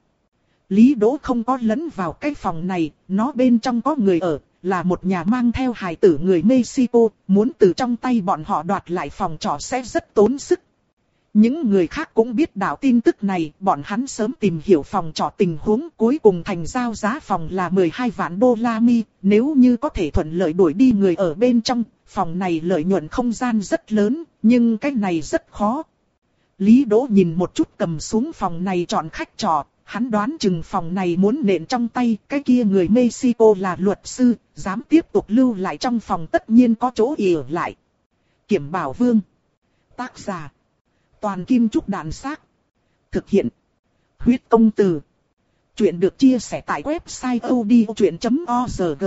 Lý Đỗ không có lẫn vào cái phòng này, nó bên trong có người ở, là một nhà mang theo hài tử người Mexico, muốn từ trong tay bọn họ đoạt lại phòng trọ sẽ rất tốn sức. Những người khác cũng biết đạo tin tức này, bọn hắn sớm tìm hiểu phòng trọ tình huống, cuối cùng thành giao giá phòng là mười hai vạn đô la mi, nếu như có thể thuận lợi đuổi đi người ở bên trong, phòng này lợi nhuận không gian rất lớn, nhưng cái này rất khó. Lý Đỗ nhìn một chút cầm xuống phòng này chọn khách trọ, hắn đoán chừng phòng này muốn nện trong tay, cái kia người Mexico là luật sư, dám tiếp tục lưu lại trong phòng tất nhiên có chỗ ỉa lại. Kiểm Bảo Vương. Tác giả. Toàn Kim Trúc Đàn Xác. Thực hiện. Huyết Công Từ. Chuyện được chia sẻ tại website odchuyện chấm org.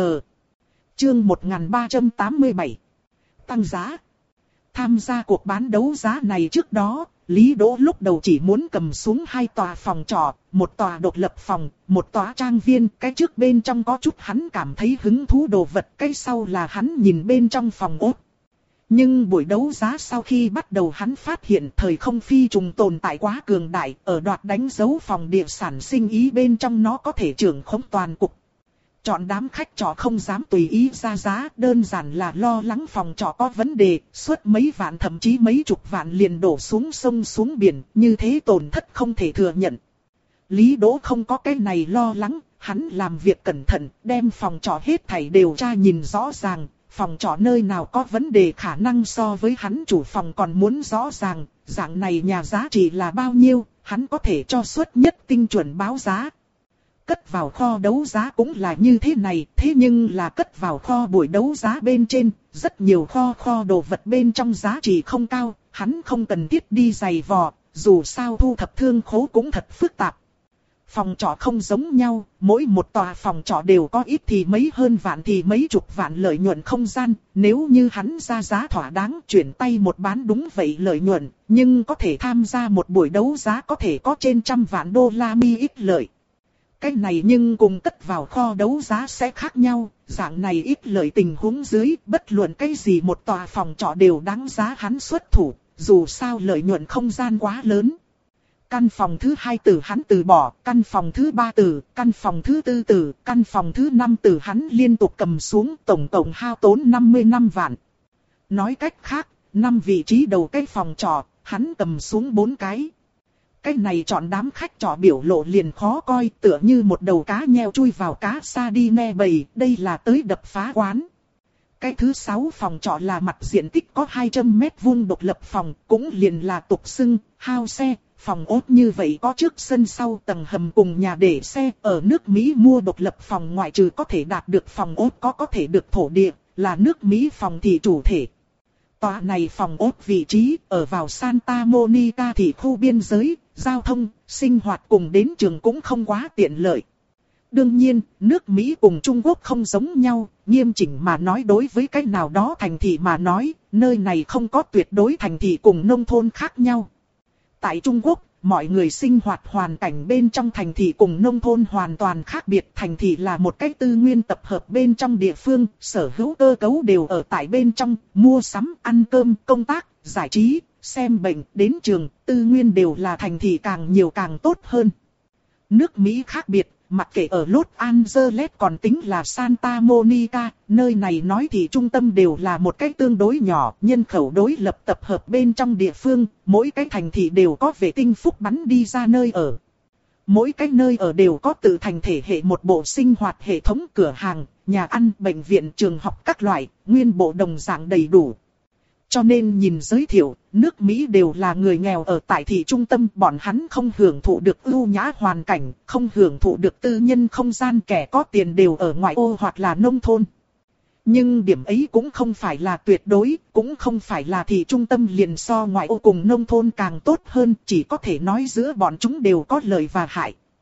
Chương một nghìn ba trăm tám mươi bảy. Tăng giá. Tham gia cuộc bán đấu giá này trước đó, Lý Đỗ lúc đầu chỉ muốn cầm xuống hai tòa phòng trọ, một tòa độc lập phòng, một tòa trang viên. Cái trước bên trong có chút hắn cảm thấy hứng thú đồ vật, cái sau là hắn nhìn bên trong phòng ốt. Nhưng buổi đấu giá sau khi bắt đầu hắn phát hiện thời không phi trùng tồn tại quá cường đại, ở đoạt đánh dấu phòng địa sản sinh ý bên trong nó có thể trưởng khống toàn cục. Chọn đám khách trọ không dám tùy ý ra giá, đơn giản là lo lắng phòng trọ có vấn đề, suốt mấy vạn thậm chí mấy chục vạn liền đổ xuống sông xuống biển, như thế tổn thất không thể thừa nhận. Lý Đỗ không có cái này lo lắng, hắn làm việc cẩn thận, đem phòng trọ hết thảy đều tra nhìn rõ ràng. Phòng trọ nơi nào có vấn đề khả năng so với hắn chủ phòng còn muốn rõ ràng, dạng này nhà giá trị là bao nhiêu, hắn có thể cho suất nhất tinh chuẩn báo giá. Cất vào kho đấu giá cũng là như thế này, thế nhưng là cất vào kho buổi đấu giá bên trên, rất nhiều kho kho đồ vật bên trong giá trị không cao, hắn không cần thiết đi giày vò, dù sao thu thập thương khố cũng thật phức tạp. Phòng trọ không giống nhau, mỗi một tòa phòng trọ đều có ít thì mấy hơn vạn thì mấy chục vạn lợi nhuận không gian, nếu như hắn ra giá thỏa đáng chuyển tay một bán đúng vậy lợi nhuận, nhưng có thể tham gia một buổi đấu giá có thể có trên trăm vạn đô la mi ít lợi. Cái này nhưng cùng cất vào kho đấu giá sẽ khác nhau, dạng này ít lợi tình huống dưới, bất luận cái gì một tòa phòng trọ đều đáng giá hắn xuất thủ, dù sao lợi nhuận không gian quá lớn. Căn phòng thứ hai từ hắn từ bỏ, căn phòng thứ ba từ, căn phòng thứ tư từ, căn phòng thứ năm từ hắn liên tục cầm xuống, tổng cộng hao tốn năm mươi lăm vạn. Nói cách khác, năm vị trí đầu cái phòng trọ, hắn cầm xuống bốn cái. Cái này chọn đám khách trọ biểu lộ liền khó coi, tựa như một đầu cá nheo chui vào cá sardine bầy, đây là tới đập phá quán. Cái thứ sáu phòng trọ là mặt diện tích có hai trăm mét vuông độc lập phòng, cũng liền là tục xưng, hao xe. Phòng ốt như vậy có trước sân sau tầng hầm cùng nhà để xe, ở nước Mỹ mua độc lập phòng ngoại trừ có thể đạt được phòng ốt có có thể được thổ địa, là nước Mỹ phòng thị chủ thể. Tòa này phòng ốt vị trí ở vào Santa Monica thị khu biên giới, giao thông, sinh hoạt cùng đến trường cũng không quá tiện lợi. Đương nhiên, nước Mỹ cùng Trung Quốc không giống nhau, nghiêm chỉnh mà nói đối với cái nào đó thành thị mà nói, nơi này không có tuyệt đối thành thị cùng nông thôn khác nhau. Tại Trung Quốc, mọi người sinh hoạt hoàn cảnh bên trong thành thị cùng nông thôn hoàn toàn khác biệt. Thành thị là một cái tư nguyên tập hợp bên trong địa phương, sở hữu cơ cấu đều ở tại bên trong, mua sắm, ăn cơm, công tác, giải trí, xem bệnh, đến trường, tư nguyên đều là thành thị càng nhiều càng tốt hơn. Nước Mỹ khác biệt, mặc kệ ở Los Angeles còn tính là Santa Monica, nơi này nói thì trung tâm đều là một cái tương đối nhỏ, nhân khẩu đối lập tập hợp bên trong địa phương, mỗi cái thành thị đều có vệ tinh phúc bắn đi ra nơi ở. Mỗi cái nơi ở đều có tự thành thể hệ một bộ sinh hoạt hệ thống cửa hàng, nhà ăn, bệnh viện, trường học các loại, nguyên bộ đồng dạng đầy đủ. Cho nên nhìn giới thiệu, nước Mỹ đều là người nghèo ở tại thị trung tâm, bọn hắn không hưởng thụ được ưu nhã hoàn cảnh, không hưởng thụ được tư nhân không gian, kẻ có tiền đều ở ngoại ô hoặc là nông thôn. Nhưng điểm ấy cũng không phải là tuyệt đối, cũng không phải là thị trung tâm liền so ngoại ô cùng nông thôn càng tốt hơn, chỉ có thể nói giữa bọn chúng đều có lợi và hại.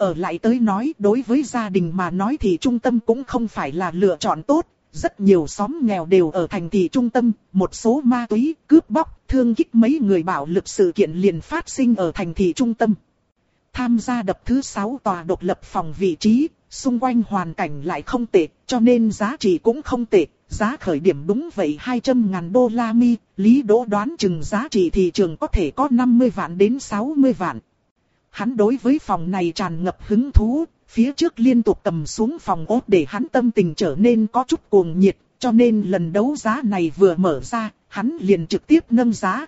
Ở lại tới nói, đối với gia đình mà nói thì trung tâm cũng không phải là lựa chọn tốt. Rất nhiều xóm nghèo đều ở thành thị trung tâm, một số ma túy, cướp bóc, thương kích mấy người bạo lực sự kiện liền phát sinh ở thành thị trung tâm. Tham gia đập thứ sáu tòa độc lập phòng vị trí, xung quanh hoàn cảnh lại không tệ, cho nên giá trị cũng không tệ. Giá khởi điểm đúng vậy hai trăm ngàn đô la mi, Lý Đỗ đoán chừng giá trị thị trường có thể có năm mươi vạn đến sáu mươi vạn. Hắn đối với phòng này tràn ngập hứng thú, phía trước liên tục cầm xuống phòng ốt để hắn tâm tình trở nên có chút cuồng nhiệt, cho nên lần đấu giá này vừa mở ra, hắn liền trực tiếp nâng giá.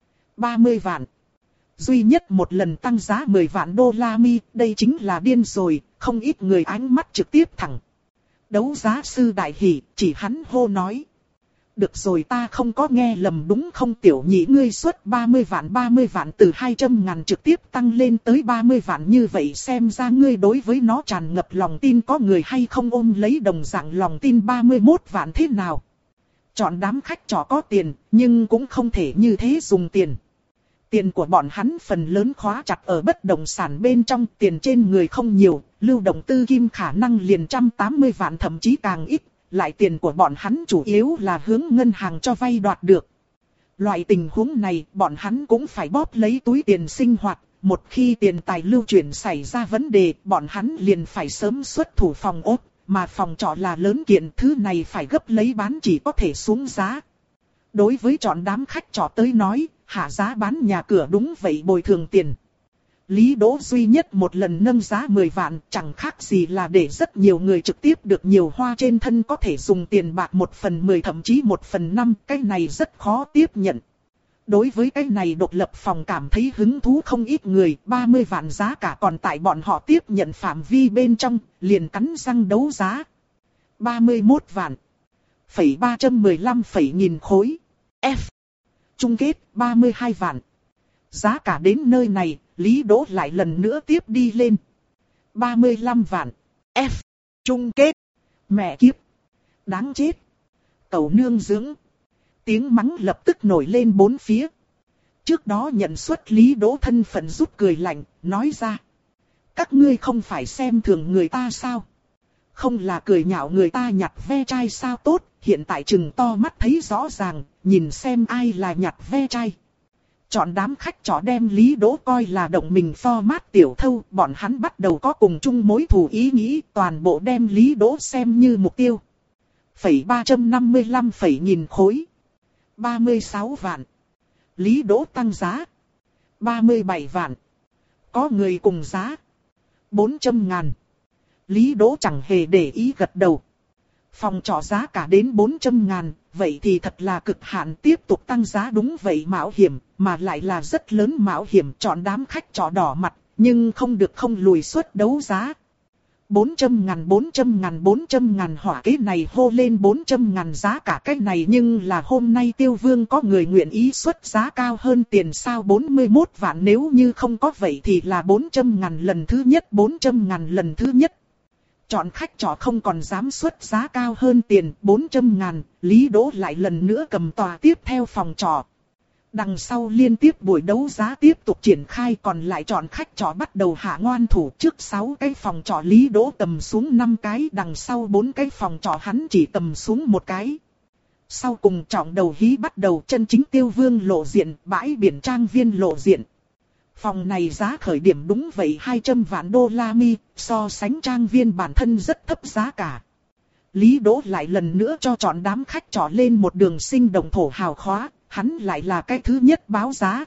ba mươi vạn. Duy nhất một lần tăng giá mười vạn đô la mi, đây chính là điên rồi, không ít người ánh mắt trực tiếp thẳng. Đấu giá sư đại hỉ, chỉ hắn hô nói. Được rồi, ta không có nghe lầm đúng không tiểu nhị, ngươi xuất ba mươi vạn ba mươi vạn từ hai trăm ngàn trực tiếp tăng lên tới ba mươi vạn, như vậy xem ra ngươi đối với nó tràn ngập lòng tin, có người hay không ôm lấy đồng dạng lòng tin ba mươi mốt vạn thế nào. Chọn đám khách trọ có tiền, nhưng cũng không thể như thế dùng tiền. Tiền của bọn hắn phần lớn khóa chặt ở bất động sản bên trong, tiền trên người không nhiều, lưu động tư kim khả năng liền một trăm tám mươi vạn thậm chí càng ít. Lại tiền của bọn hắn chủ yếu là hướng ngân hàng cho vay đoạt được. Loại tình huống này bọn hắn cũng phải bóp lấy túi tiền sinh hoạt. Một khi tiền tài lưu chuyển xảy ra vấn đề, bọn hắn liền phải sớm xuất thủ phòng ốt. Mà phòng trọ là lớn kiện, thứ này phải gấp lấy bán chỉ có thể xuống giá. Đối với chọn đám khách trọ tới nói, hạ giá bán nhà cửa đúng vậy bồi thường tiền. Lý Đỗ duy nhất một lần nâng giá mười vạn, chẳng khác gì là để rất nhiều người trực tiếp được nhiều hoa trên thân, có thể dùng tiền bạc một phần mười thậm chí một phần năm, cái này rất khó tiếp nhận. Đối với cái này độc lập phòng cảm thấy hứng thú không ít người, ba mươi vạn giá cả còn tại bọn họ tiếp nhận phạm vi bên trong, liền cắn răng đấu giá. ba mươi mốt vạn, phẩy ba trăm mười lăm phẩy nghìn khối, F. Chung kết ba mươi hai vạn. Giá cả đến nơi này, Lý Đỗ lại lần nữa tiếp đi lên. ba mươi lăm vạn. F. Chung kết. Mẹ kiếp. Đáng chết. Cẩu nương dưỡng. Tiếng mắng lập tức nổi lên bốn phía. Trước đó nhận xuất Lý Đỗ thân phận rút cười lạnh, nói ra. Các ngươi không phải xem thường người ta sao? Không là cười nhạo người ta nhặt ve chai sao tốt, hiện tại trừng to mắt thấy rõ ràng, nhìn xem ai là nhặt ve chai. Chọn đám khách trọ đem Lý Đỗ coi là động mình format tiểu thâu, bọn hắn bắt đầu có cùng chung mối thù ý nghĩ, toàn bộ đem Lý Đỗ xem như mục tiêu. Phẩy ba trăm năm mươi lăm phẩy nghìn khối. ba mươi sáu vạn. Lý Đỗ tăng giá. ba mươi bảy vạn. Có người cùng giá. bốn trăm ngàn. Lý Đỗ chẳng hề để ý gật đầu. Phòng trọ giá cả đến bốn trăm ngàn, vậy thì thật là cực hạn, tiếp tục tăng giá đúng vậy mạo hiểm, mà lại là rất lớn mạo hiểm, chọn đám khách trọ đỏ mặt, nhưng không được không lùi suất đấu giá. bốn trăm ngàn bốn trăm ngàn bốn trăm ngàn hỏa kế này hô lên bốn trăm ngàn giá cả cái này, nhưng là hôm nay Tiêu Vương có người nguyện ý xuất giá cao hơn tiền sao, bốn mươi mốt vạn nếu như không có vậy thì là bốn trăm ngàn lần thứ nhất, bốn trăm ngàn lần thứ nhất. Chọn khách trọ không còn dám xuất giá cao hơn tiền, bốn trăm ngàn, Lý Đỗ lại lần nữa cầm tòa tiếp theo phòng trọ. Đằng sau liên tiếp buổi đấu giá tiếp tục triển khai, còn lại chọn khách trọ bắt đầu hạ ngoan thủ, trước sáu cái phòng trọ Lý Đỗ cầm xuống năm cái, đằng sau bốn cái phòng trọ hắn chỉ cầm xuống một cái. Sau cùng trọng đầu hí bắt đầu, chân chính Tiêu Vương lộ diện, bãi biển trang viên lộ diện. Phòng này giá khởi điểm đúng vậy hai trăm vạn đô la mi, so sánh trang viên bản thân rất thấp giá cả. Lý Đỗ lại lần nữa cho chọn đám khách trọ lên một đường sinh động thổ hào khóa, hắn lại là cái thứ nhất báo giá.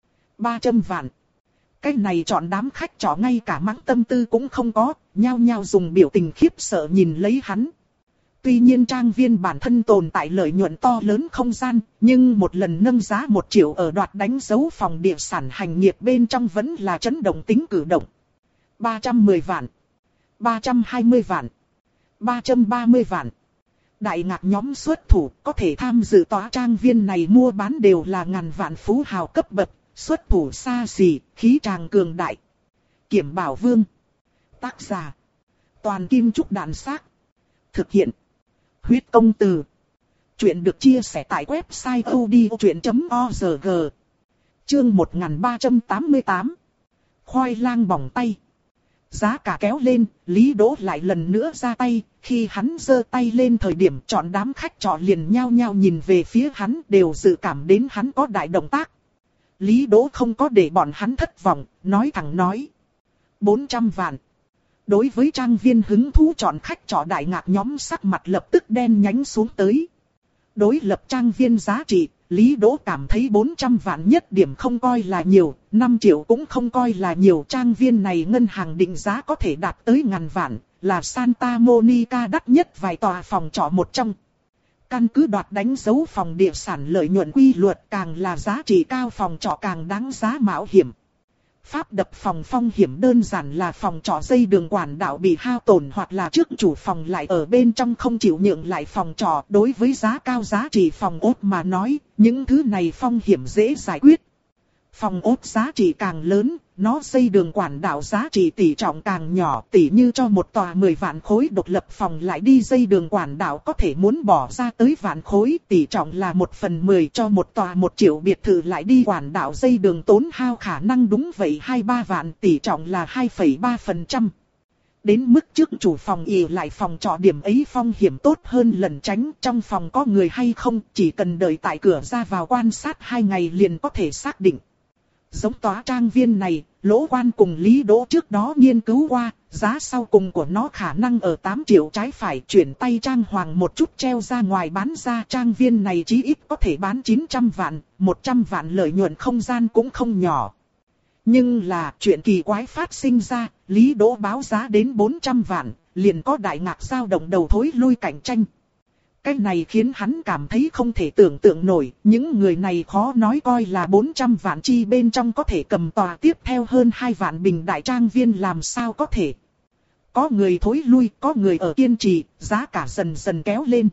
ba trăm vạn. Cái này chọn đám khách trọ ngay cả mắng tâm tư cũng không có, nhao nhao dùng biểu tình khiếp sợ nhìn lấy hắn. Tuy nhiên trang viên bản thân tồn tại lợi nhuận to lớn không gian, nhưng một lần nâng giá một triệu ở đoạt đánh dấu phòng địa sản hành nghiệp bên trong vẫn là chấn động tính cử động. ba trăm mười vạn, ba trăm hai mươi vạn, ba trăm ba mươi vạn. Đại ngạc nhóm xuất thủ có thể tham dự tòa trang viên này mua bán đều là ngàn vạn phú hào cấp bậc, xuất thủ xa xỉ, khí tràng cường đại. Kiểm Bảo Vương. Tác giả. Toàn Kim Trúc Đạn Xác. Thực hiện. Huyết Công Từ. Chuyện được chia sẻ tại website odchuyện chấm org. Chương một nghìn ba trăm tám mươi tám. Khoai lang bỏng tay. giá cả kéo lên, Lý Đỗ lại lần nữa ra tay, khi hắn giơ tay lên thời điểm chọn đám khách trọ liền nhao nhao nhìn về phía hắn, đều dự cảm đến hắn có đại động tác. Lý Đỗ không có để bọn hắn thất vọng, nói thẳng nói. bốn trăm vạn. Đối với trang viên hứng thú chọn khách trọ đại ngạc nhóm sắc mặt lập tức đen nhánh xuống tới. Đối lập trang viên giá trị, Lý Đỗ cảm thấy bốn trăm vạn nhất điểm không coi là nhiều, năm triệu cũng không coi là nhiều. Trang viên này ngân hàng định giá có thể đạt tới ngàn vạn, là Santa Monica đắt nhất vài tòa phòng trọ một trong. Căn cứ đoạt đánh dấu phòng địa sản lợi nhuận quy luật, càng là giá trị cao phòng trọ càng đáng giá mạo hiểm. Pháp đập phòng phong hiểm đơn giản là phòng trọ dây đường quản đạo bị hao tổn hoặc là trước chủ phòng lại ở bên trong không chịu nhượng lại phòng trọ. Đối với giá cao giá trị phòng ốt mà nói, những thứ này phong hiểm dễ giải quyết. Phòng ốt giá trị càng lớn, nó dây đường quản đạo giá trị tỷ trọng càng nhỏ. Tỷ như cho một tòa mười vạn khối độc lập phòng lại đi dây đường quản đạo có thể muốn bỏ ra tới vạn khối. Tỷ trọng là một phần mười, cho một tòa một triệu biệt thự lại đi quản đạo dây đường tốn hao khả năng đúng vậy hai ba vạn, tỷ trọng là hai phẩy ba phần trăm. Đến mức trước chủ phòng ỉ lại phòng trọ điểm ấy phong hiểm tốt hơn lần tránh. Trong phòng có người hay không, chỉ cần đợi tại cửa ra vào quan sát hai ngày liền có thể xác định. Giống tòa trang viên này, Lỗ Quan cùng Lý Đỗ trước đó nghiên cứu qua, giá sau cùng của nó khả năng ở tám triệu trái phải, chuyển tay trang hoàng một chút treo ra ngoài bán ra. Trang viên này chí ít có thể bán chín trăm vạn, một trăm vạn lợi nhuận không gian cũng không nhỏ. Nhưng là chuyện kỳ quái phát sinh ra, Lý Đỗ báo giá đến bốn trăm vạn, liền có đại ngạc dao động đầu thối lui cạnh tranh. Cái này khiến hắn cảm thấy không thể tưởng tượng nổi, những người này khó nói coi là bốn trăm vạn chi bên trong có thể cầm tòa tiếp theo hơn hai vạn bình đại trang viên làm sao có thể. Có người thối lui, có người ở kiên trì, giá cả dần dần kéo lên.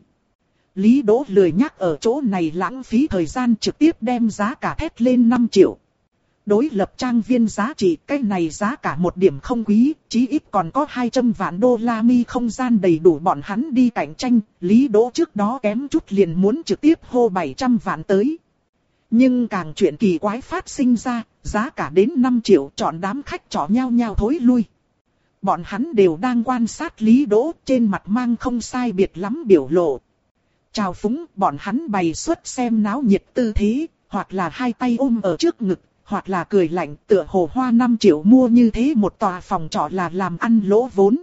Lý Đỗ lười nhắc ở chỗ này lãng phí thời gian, trực tiếp đem giá cả thét lên năm triệu. Đối lập trang viên giá trị, cái này giá cả một điểm không quý, chí ít còn có hai trăm vạn đô la mi không gian đầy đủ bọn hắn đi cạnh tranh. Lý Đỗ trước đó kém chút liền muốn trực tiếp hô bảy trăm vạn tới. Nhưng càng chuyện kỳ quái phát sinh ra, giá cả đến năm triệu, chọn đám khách trọ nhau nhau thối lui. Bọn hắn đều đang quan sát Lý Đỗ, trên mặt mang không sai biệt lắm biểu lộ. Chào phúng, bọn hắn bày xuất xem náo nhiệt tư thế, hoặc là hai tay ôm ở trước ngực, hoặc là cười lạnh, tựa hồ hoa năm triệu mua như thế một tòa phòng trọ là làm ăn lỗ vốn.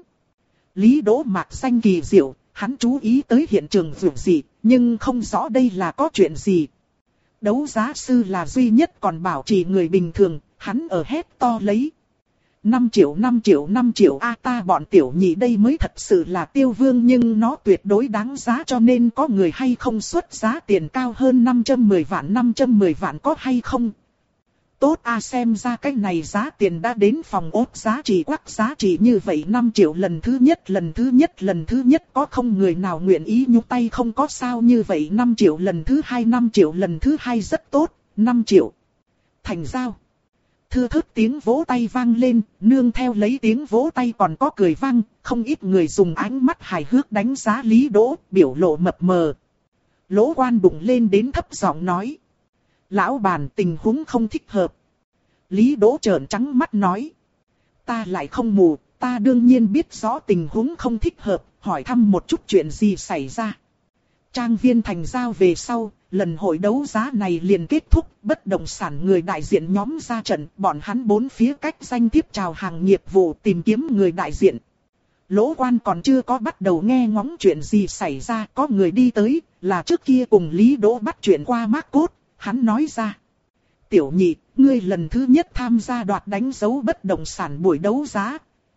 Lý Đỗ mạc danh kỳ diệu, hắn chú ý tới hiện trường vụ gì, nhưng không rõ đây là có chuyện gì. Đấu giá sư là duy nhất còn bảo trì người bình thường, hắn ở hét to lấy. năm triệu năm triệu năm triệu a ta bọn tiểu nhị đây mới thật sự là tiêu vương, nhưng nó tuyệt đối đáng giá, cho nên có người hay không xuất giá tiền cao hơn năm trăm mười vạn, năm trăm mười vạn có hay không? Tốt a, xem ra cái này giá tiền đã đến phòng ốt giá trị quắc giá trị như vậy. Năm triệu lần thứ nhất, lần thứ nhất, lần thứ nhất có không người nào nguyện ý nhúc tay, không có sao như vậy. Năm triệu lần thứ hai, năm triệu lần thứ hai rất tốt, năm triệu. Thành giao. Thưa thớt tiếng vỗ tay vang lên, nương theo lấy tiếng vỗ tay còn có cười vang, không ít người dùng ánh mắt hài hước đánh giá Lý Đỗ, biểu lộ mập mờ. Lỗ Quan đụng lên đến thấp giọng nói. Lão bản, tình huống không thích hợp. Lý Đỗ trợn trắng mắt nói. Ta lại không mù, ta đương nhiên biết rõ tình huống không thích hợp, hỏi thăm một chút chuyện gì xảy ra. Trang viên thành giao về sau, lần hội đấu giá này liền kết thúc, bất động sản người đại diện nhóm ra trận, bọn hắn bốn phía cách danh thiếp chào hàng nghiệp vụ tìm kiếm người đại diện. Lỗ Quan còn chưa có bắt đầu nghe ngóng chuyện gì xảy ra, có người đi tới, là trước kia cùng Lý Đỗ bắt chuyện qua Marcos. Hắn nói ra, tiểu nhị, ngươi lần thứ nhất tham gia đoạt đánh dấu bất động sản buổi đấu giá.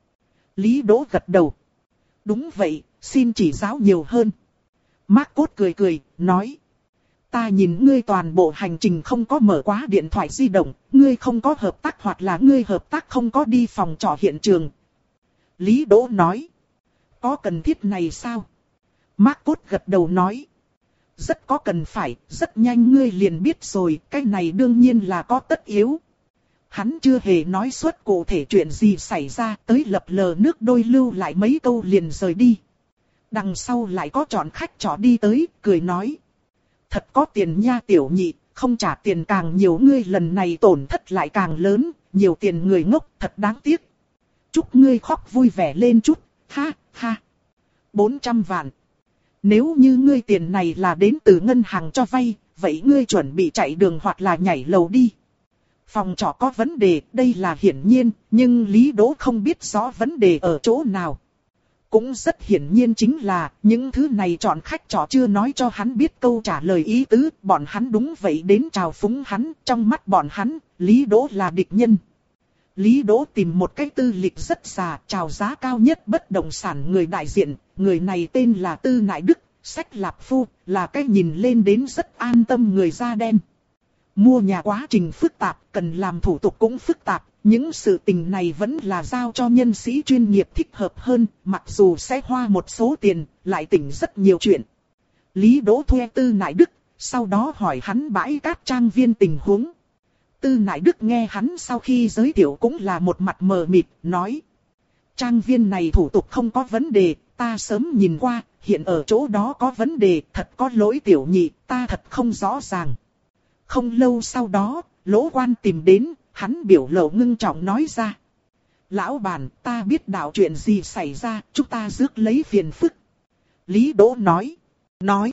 Lý Đỗ gật đầu. Đúng vậy, xin chỉ giáo nhiều hơn. Marcos cười cười, nói. Ta nhìn ngươi toàn bộ hành trình không có mở quá điện thoại di động, ngươi không có hợp tác hoặc là ngươi hợp tác không có đi phòng trọ hiện trường. Lý Đỗ nói. Có cần thiết này sao? Marcos gật đầu nói. Rất có cần phải, rất nhanh ngươi liền biết rồi, cái này đương nhiên là có tất yếu. Hắn chưa hề nói suốt cụ thể chuyện gì xảy ra, tới lập lờ nước đôi lưu lại mấy câu liền rời đi. Đằng sau lại có chọn khách trọ đi tới, cười nói. Thật có tiền nha tiểu nhị, không trả tiền càng nhiều ngươi lần này tổn thất lại càng lớn, nhiều tiền người ngốc, thật đáng tiếc. Chúc ngươi khóc vui vẻ lên chút, ha, ha. bốn trăm vạn. Nếu như ngươi tiền này là đến từ ngân hàng cho vay, vậy ngươi chuẩn bị chạy đường hoặc là nhảy lầu đi. Phòng trọ có vấn đề, đây là hiển nhiên, nhưng Lý Đỗ không biết rõ vấn đề ở chỗ nào. Cũng rất hiển nhiên chính là, những thứ này chọn khách trọ chưa nói cho hắn biết câu trả lời ý tứ, bọn hắn đúng vậy đến chào phúng hắn, trong mắt bọn hắn, Lý Đỗ là địch nhân. Lý Đỗ tìm một cái tư lịch rất già, chào giá cao nhất bất động sản người đại diện, người này tên là Tư Nại Đức, Sách Lạp Phu, là cái nhìn lên đến rất an tâm người da đen. Mua nhà quá trình phức tạp, cần làm thủ tục cũng phức tạp, những sự tình này vẫn là giao cho nhân sĩ chuyên nghiệp thích hợp hơn, mặc dù sẽ hoa một số tiền, lại tỉnh rất nhiều chuyện. Lý Đỗ thuê Tư Nại Đức, sau đó hỏi hắn bãi cát trang viên tình huống. Tư Nại Đức nghe hắn sau khi giới thiệu cũng là một mặt mờ mịt, nói. Trang viên này thủ tục không có vấn đề, ta sớm nhìn qua, hiện ở chỗ đó có vấn đề, thật có lỗi tiểu nhị, ta thật không rõ ràng. Không lâu sau đó, Lỗ Quan tìm đến, hắn biểu lộ ngưng trọng nói ra. Lão bản, ta biết đạo chuyện gì xảy ra, chúng ta rước lấy phiền phức. Lý Đỗ nói. Nói.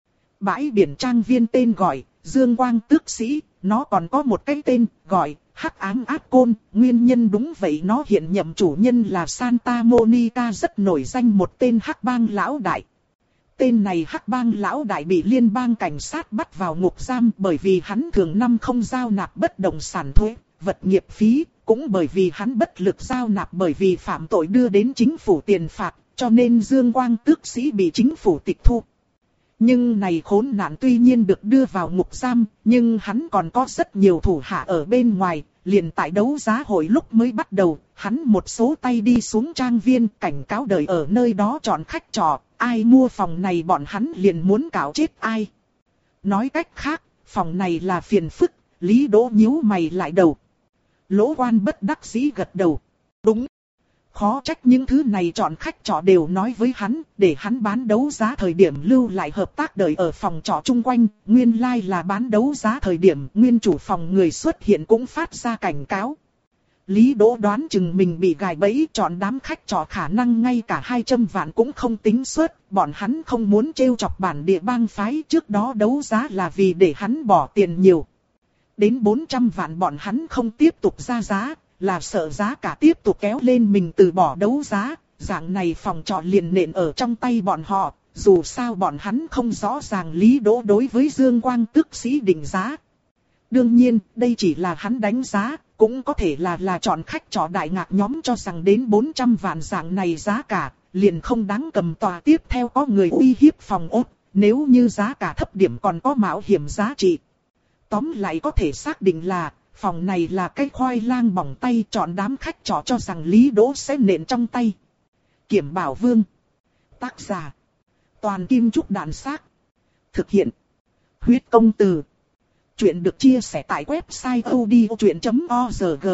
Bãi biển trang viên tên gọi, Dương Quang Tước Sĩ, nó còn có một cái tên, gọi, Hắc Ám Ác Côn, nguyên nhân đúng vậy nó hiện nhậm chủ nhân là Santa Monica rất nổi danh một tên Hắc Bang Lão Đại. Tên này Hắc Bang Lão Đại bị liên bang cảnh sát bắt vào ngục giam bởi vì hắn thường năm không giao nạp bất động sản thuế, vật nghiệp phí, cũng bởi vì hắn bất lực giao nạp bởi vì phạm tội đưa đến chính phủ tiền phạt, cho nên Dương Quang Tước Sĩ bị chính phủ tịch thu. Nhưng này khốn nạn tuy nhiên được đưa vào ngục giam, nhưng hắn còn có rất nhiều thủ hạ ở bên ngoài, liền tại đấu giá hội lúc mới bắt đầu, hắn một số tay đi xuống trang viên cảnh cáo đợi ở nơi đó chọn khách trọ, ai mua phòng này bọn hắn liền muốn cạo chết ai. Nói cách khác, phòng này là phiền phức, Lý Đỗ nhíu mày lại đầu. Lỗ Quan bất đắc dĩ gật đầu. Đúng. Khó trách những thứ này chọn khách trọ đều nói với hắn, để hắn bán đấu giá thời điểm lưu lại hợp tác đợi ở phòng trọ chung quanh, nguyên lai like là bán đấu giá thời điểm nguyên chủ phòng người xuất hiện cũng phát ra cảnh cáo. Lý Đỗ đoán chừng mình bị gài bẫy chọn đám khách trọ khả năng ngay cả hai trăm vạn cũng không tính suất, bọn hắn không muốn trêu chọc bản địa bang phái trước đó đấu giá là vì để hắn bỏ tiền nhiều. Đến bốn trăm vạn bọn hắn không tiếp tục ra giá. Là sợ giá cả tiếp tục kéo lên mình từ bỏ đấu giá, dạng này phòng trọ liền nện ở trong tay bọn họ, dù sao bọn hắn không rõ ràng Lý Đỗ đối với Dương Quang Tước Sĩ định giá. Đương nhiên, đây chỉ là hắn đánh giá, cũng có thể là là chọn khách trọ đại ngạc nhóm cho rằng đến bốn trăm vạn dạng này giá cả, liền không đáng cầm tòa tiếp theo có người uy hiếp phòng ốt, nếu như giá cả thấp điểm còn có mạo hiểm giá trị. Tóm lại có thể xác định là, phòng này là cái khoai lang bỏng tay chọn đám khách trọ cho rằng Lý Đỗ sẽ nện trong tay. Kiểm Bảo Vương. Tác giả. Toàn Kim Trúc Đạn Xác. Thực hiện. Huyết Công Từ. Chuyện được chia sẻ tại website odchuyện chấm org.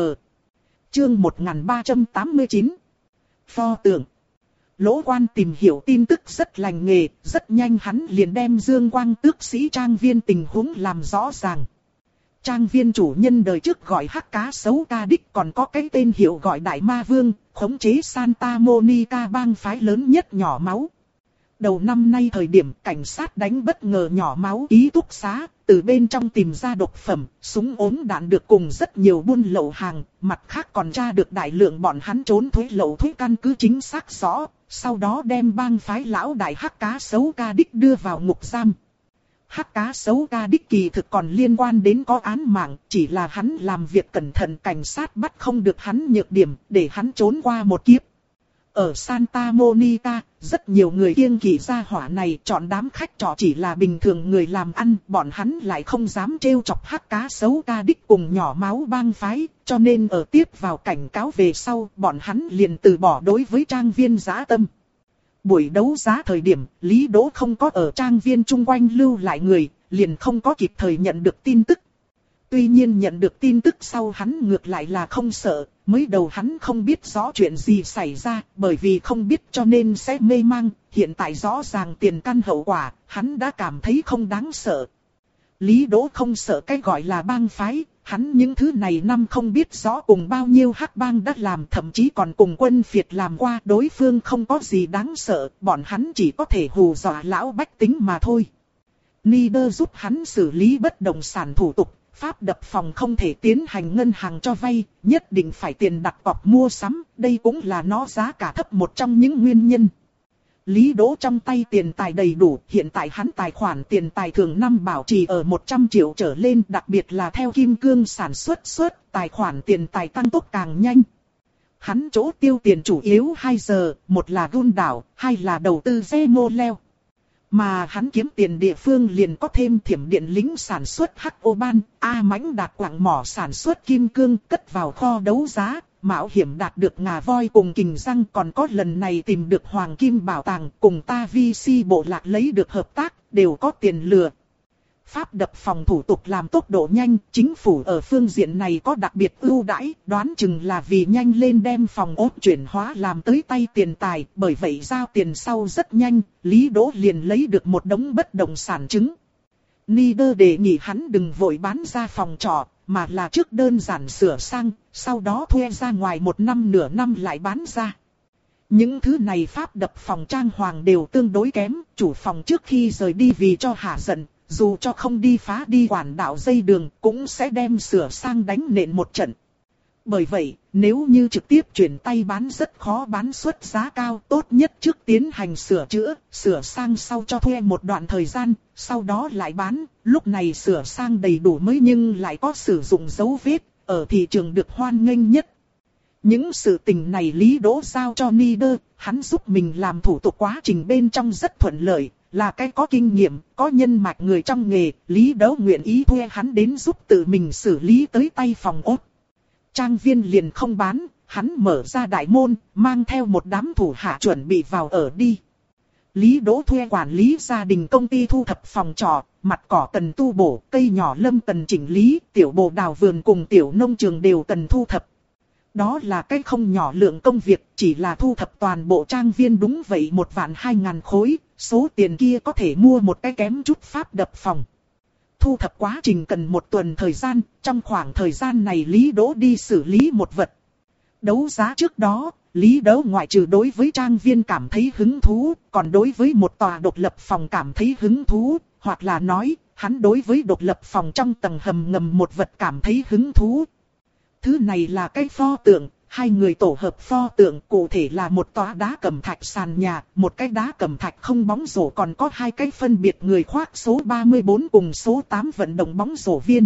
Chương một nghìn ba trăm tám mươi chín. Pho tượng. Lỗ Quan tìm hiểu tin tức rất lành nghề, rất nhanh hắn liền đem Dương Quang Tước Sĩ trang viên tình huống làm rõ ràng. Trang viên chủ nhân đời trước gọi Hắc Cá Sấu Ca Đích còn có cái tên hiệu gọi Đại Ma Vương, khống chế Santa Monica bang phái lớn nhất nhỏ máu. Đầu năm nay thời điểm cảnh sát đánh bất ngờ nhỏ máu ký túc xá, từ bên trong tìm ra độc phẩm, súng ốm đạn được cùng rất nhiều buôn lậu hàng, mặt khác còn tra được đại lượng bọn hắn trốn thuế lậu thuế căn cứ chính xác rõ, sau đó đem bang phái lão đại Hắc Cá Sấu Ca Đích đưa vào ngục giam. Hắc Cá Sấu Ca Đích kỳ thực còn liên quan đến có án mạng, chỉ là hắn làm việc cẩn thận cảnh sát bắt không được hắn nhược điểm, để hắn trốn qua một kiếp. Ở Santa Monica, rất nhiều người kiêng kỵ gia hỏa này chọn đám khách trọ chỉ là bình thường người làm ăn, bọn hắn lại không dám trêu chọc Hắc Cá Sấu Ca Đích cùng nhỏ máu bang phái, cho nên ở tiếp vào cảnh cáo về sau, bọn hắn liền từ bỏ đối với trang viên dã tâm. Buổi đấu giá thời điểm, Lý Đỗ không có ở trang viên chung quanh lưu lại người, liền không có kịp thời nhận được tin tức. Tuy nhiên nhận được tin tức sau hắn ngược lại là không sợ, mới đầu hắn không biết rõ chuyện gì xảy ra, bởi vì không biết cho nên sẽ mê mang, hiện tại rõ ràng tiền căn hậu quả, hắn đã cảm thấy không đáng sợ. Lý Đỗ không sợ cái gọi là bang phái, Hắn những thứ này năm không biết rõ cùng bao nhiêu hắc bang đã làm, thậm chí còn cùng quân phiệt làm qua, đối phương không có gì đáng sợ, bọn hắn chỉ có thể hù dọa lão bách tính mà thôi. Nieder giúp hắn xử lý bất động sản thủ tục, pháp đập phòng không thể tiến hành ngân hàng cho vay, nhất định phải tiền đặt cọc mua sắm, đây cũng là nó giá cả thấp một trong những nguyên nhân. Lý Đỗ trong tay tiền tài đầy đủ, hiện tại hắn tài khoản tiền tài thường năm bảo trì ở một trăm triệu trở lên, đặc biệt là theo kim cương sản xuất xuất, tài khoản tiền tài tăng tốc càng nhanh. Hắn chỗ tiêu tiền chủ yếu hai giờ, một là gun đảo, hai là đầu tư Zemo. Mà hắn kiếm tiền địa phương liền có thêm thiểm điện lính sản xuất hắc ô ban, A mãnh đạt quặng mỏ sản xuất kim cương cất vào kho đấu giá, mạo hiểm đạt được ngà voi cùng kình răng, còn có lần này tìm được hoàng kim bảo tàng cùng ta vi si bộ lạc lấy được hợp tác, đều có tiền lừa. Pháp đập phòng thủ tục làm tốc độ nhanh, chính phủ ở phương diện này có đặc biệt ưu đãi, đoán chừng là vì nhanh lên đem phòng ốt chuyển hóa làm tới tay tiền tài, bởi vậy giao tiền sau rất nhanh, Lý Đỗ liền lấy được một đống bất động sản chứng. Nieder đề nghị hắn đừng vội bán ra phòng trọ, mà là trước đơn giản sửa sang, sau đó thuê ra ngoài một năm nửa năm lại bán ra. Những thứ này pháp đập phòng trang hoàng đều tương đối kém, chủ phòng trước khi rời đi vì cho hả giận, dù cho không đi phá đi quản đạo dây đường, cũng sẽ đem sửa sang đánh nện một trận. Bởi vậy, nếu như trực tiếp chuyển tay bán rất khó bán suất giá cao, tốt nhất trước tiến hành sửa chữa, sửa sang sau cho thuê một đoạn thời gian, sau đó lại bán, lúc này sửa sang đầy đủ mới nhưng lại có sử dụng dấu vết, ở thị trường được hoan nghênh nhất. Những sự tình này Lý Đỗ giao cho Nieder, hắn giúp mình làm thủ tục quá trình bên trong rất thuận lợi. Là cái có kinh nghiệm, có nhân mạch người trong nghề, Lý Đỗ nguyện ý thuê hắn đến giúp tự mình xử lý tới tay phòng ốt. Trang viên liền không bán, hắn mở ra đại môn, mang theo một đám thủ hạ chuẩn bị vào ở đi. Lý Đỗ thuê quản lý gia đình công ty thu thập phòng trọ, mặt cỏ cần tu bổ, cây nhỏ lâm cần chỉnh lý, tiểu bồ đào vườn cùng tiểu nông trường đều cần thu thập. Đó là cái không nhỏ lượng công việc, chỉ là thu thập toàn bộ trang viên đúng vậy một vạn hai ngàn khối, số tiền kia có thể mua một cái kém chút pháp đập phòng. Thu thập quá trình cần một tuần thời gian, trong khoảng thời gian này Lý Đỗ đi xử lý một vật. Đấu giá trước đó, Lý Đỗ ngoại trừ đối với trang viên cảm thấy hứng thú, còn đối với một tòa độc lập phòng cảm thấy hứng thú, hoặc là nói, hắn đối với độc lập phòng trong tầng hầm ngầm một vật cảm thấy hứng thú. Thứ này là cái pho tượng, hai người tổ hợp pho tượng, cụ thể là một tòa đá cẩm thạch sàn nhà, một cái đá cẩm thạch không bóng rổ, còn có hai cái phân biệt người khoác số ba mươi bốn cùng số tám vận động bóng rổ viên.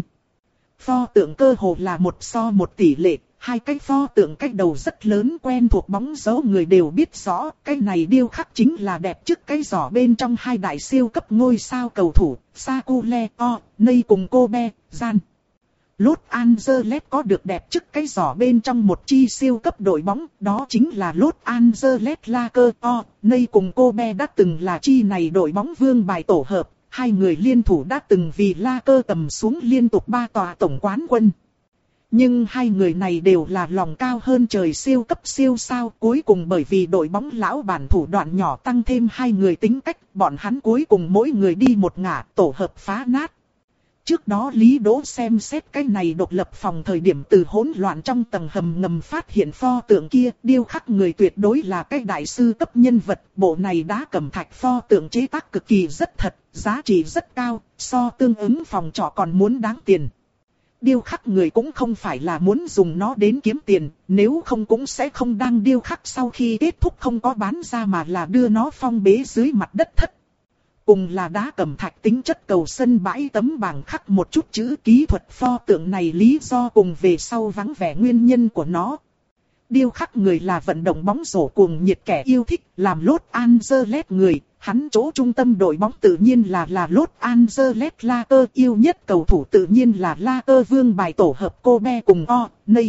Pho tượng cơ hồ là một so một tỷ lệ, hai cái pho tượng cách đầu rất lớn, quen thuộc bóng dấu người đều biết rõ, cái này điêu khắc chính là đẹp trước cái giỏ bên trong hai đại siêu cấp ngôi sao cầu thủ, Sakule O, Ney cùng Kobe, Gian. Los Angeles có được đẹp trước cái giỏ bên trong một chi siêu cấp đội bóng, đó chính là Los Angeles Lakers. O, Ney cùng Kobe đã từng là chi này đội bóng vương bài tổ hợp, hai người liên thủ đã từng vì Lakers cầm xuống liên tục ba tòa tổng quán quân. Nhưng hai người này đều là lòng cao hơn trời siêu cấp siêu sao, cuối cùng bởi vì đội bóng lão bản thủ đoạn nhỏ tăng thêm hai người tính cách, bọn hắn cuối cùng mỗi người đi một ngả, tổ hợp phá nát. Trước đó Lý Đỗ xem xét cái này độc lập phòng thời điểm từ hỗn loạn trong tầng hầm ngầm phát hiện pho tượng kia, điêu khắc người tuyệt đối là cái đại sư cấp nhân vật, bộ này đá cẩm thạch pho tượng chế tác cực kỳ rất thật, giá trị rất cao, so tương ứng phòng trọ còn muốn đáng tiền. Điêu khắc người cũng không phải là muốn dùng nó đến kiếm tiền, nếu không cũng sẽ không đang điêu khắc sau khi kết thúc không có bán ra mà là đưa nó phong bế dưới mặt đất thất. Cùng là đá cẩm thạch tính chất cầu sân bãi tấm bảng khắc một chút chữ kỹ thuật pho tượng này lý do cùng về sau vắng vẻ nguyên nhân của nó. Điêu khắc người là vận động bóng rổ cuồng nhiệt kẻ yêu thích, làm Los Angeles người, hắn chỗ trung tâm đội bóng tự nhiên là là Los Angeles Lakers, yêu nhất cầu thủ tự nhiên là Lakers vương bài tổ hợp Kobe cùng O, Ney.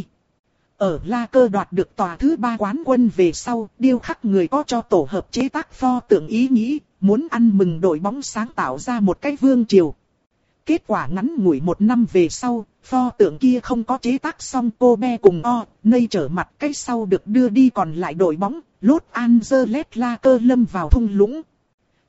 Ở Lakers đoạt được tòa thứ ba quán quân về sau, điêu khắc người có cho tổ hợp chế tác pho tượng ý nghĩ, muốn ăn mừng đội bóng sáng tạo ra một cái vương triều. Kết quả ngắn ngủi một năm về sau, pho tượng kia không có chế tác xong, Kobe cùng O, Ney trở mặt, cái sau được đưa đi còn lại đội bóng, Los Angeles Lakers lâm vào thung lũng.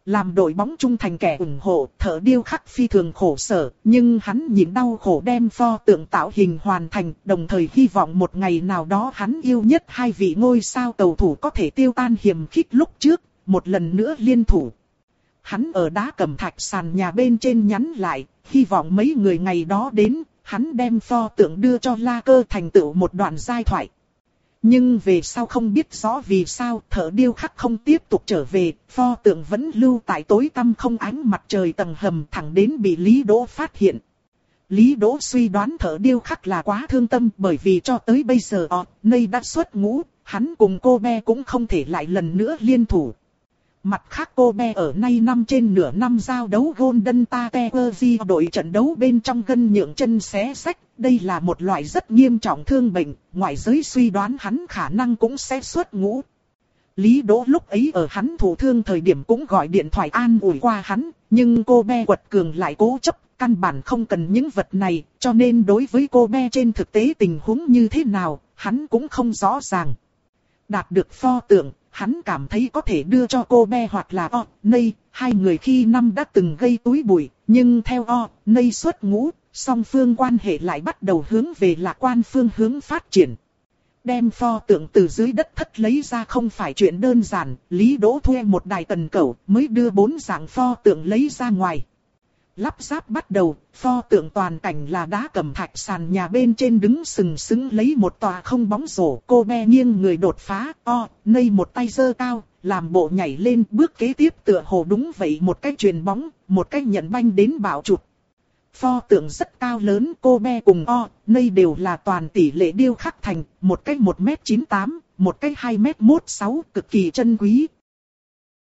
Làm đội bóng trung thành kẻ ủng hộ, Thợ điêu khắc phi thường khổ sở, nhưng hắn nhịn đau khổ đem pho tượng tạo hình hoàn thành, đồng thời hy vọng một ngày nào đó hắn yêu nhất hai vị ngôi sao cầu thủ có thể tiêu tan hiềm khích lúc trước, một lần nữa liên thủ. Hắn ở đá cẩm thạch sàn nhà bên trên nhắn lại, hy vọng mấy người ngày đó đến, hắn đem pho tượng đưa cho La Cơ thành tựu một đoạn giai thoại. Nhưng về sau không biết rõ vì sao Thợ điêu khắc không tiếp tục trở về, pho tượng vẫn lưu tại tối tăm không ánh mặt trời tầng hầm thẳng đến bị Lý Đỗ phát hiện. Lý Đỗ suy đoán Thợ điêu khắc là quá thương tâm bởi vì cho tới bây giờ ọ, Nay đã xuất ngũ, hắn cùng cô bé cũng không thể lại lần nữa liên thủ. Mặt khác cô bé ở nay năm trên nửa năm giao đấu Golden Takeover đội trận đấu bên trong gân nhượng chân xé sách. Đây là một loại rất nghiêm trọng thương bệnh, ngoại giới suy đoán hắn khả năng cũng sẽ xuất ngũ. Lý Đỗ lúc ấy ở hắn thụ thương thời điểm cũng gọi điện thoại an ủi qua hắn, nhưng cô bé quật cường lại cố chấp, căn bản không cần những vật này, cho nên đối với cô bé trên thực tế tình huống như thế nào, hắn cũng không rõ ràng. Đạt được pho tượng, hắn cảm thấy có thể đưa cho cô bé hoặc là O, Nay, hai người khi năm đã từng gây túi bụi, nhưng theo O, Nay xuất ngũ, song phương quan hệ lại bắt đầu hướng về lạc quan phương hướng phát triển. Đem pho tượng từ dưới đất thất lấy ra không phải chuyện đơn giản, Lý Đỗ thuê một đài tần cẩu mới đưa bốn dạng pho tượng lấy ra ngoài. Lắp ráp bắt đầu, pho tượng toàn cảnh là đá cẩm thạch sàn nhà bên trên đứng sừng sững lấy một tòa không bóng rổ. Cô bé nghiêng người đột phá, O, Nay một tay giơ cao, làm bộ nhảy lên bước kế tiếp tựa hồ đúng vậy một cái chuyền bóng, một cái nhận banh đến bảo chụp. Pho tượng rất cao lớn, cô bé cùng O, Nay đều là toàn tỷ lệ điêu khắc thành, một cái một mét chín tám, một cái hai mét mốt sáu, cực kỳ chân quý.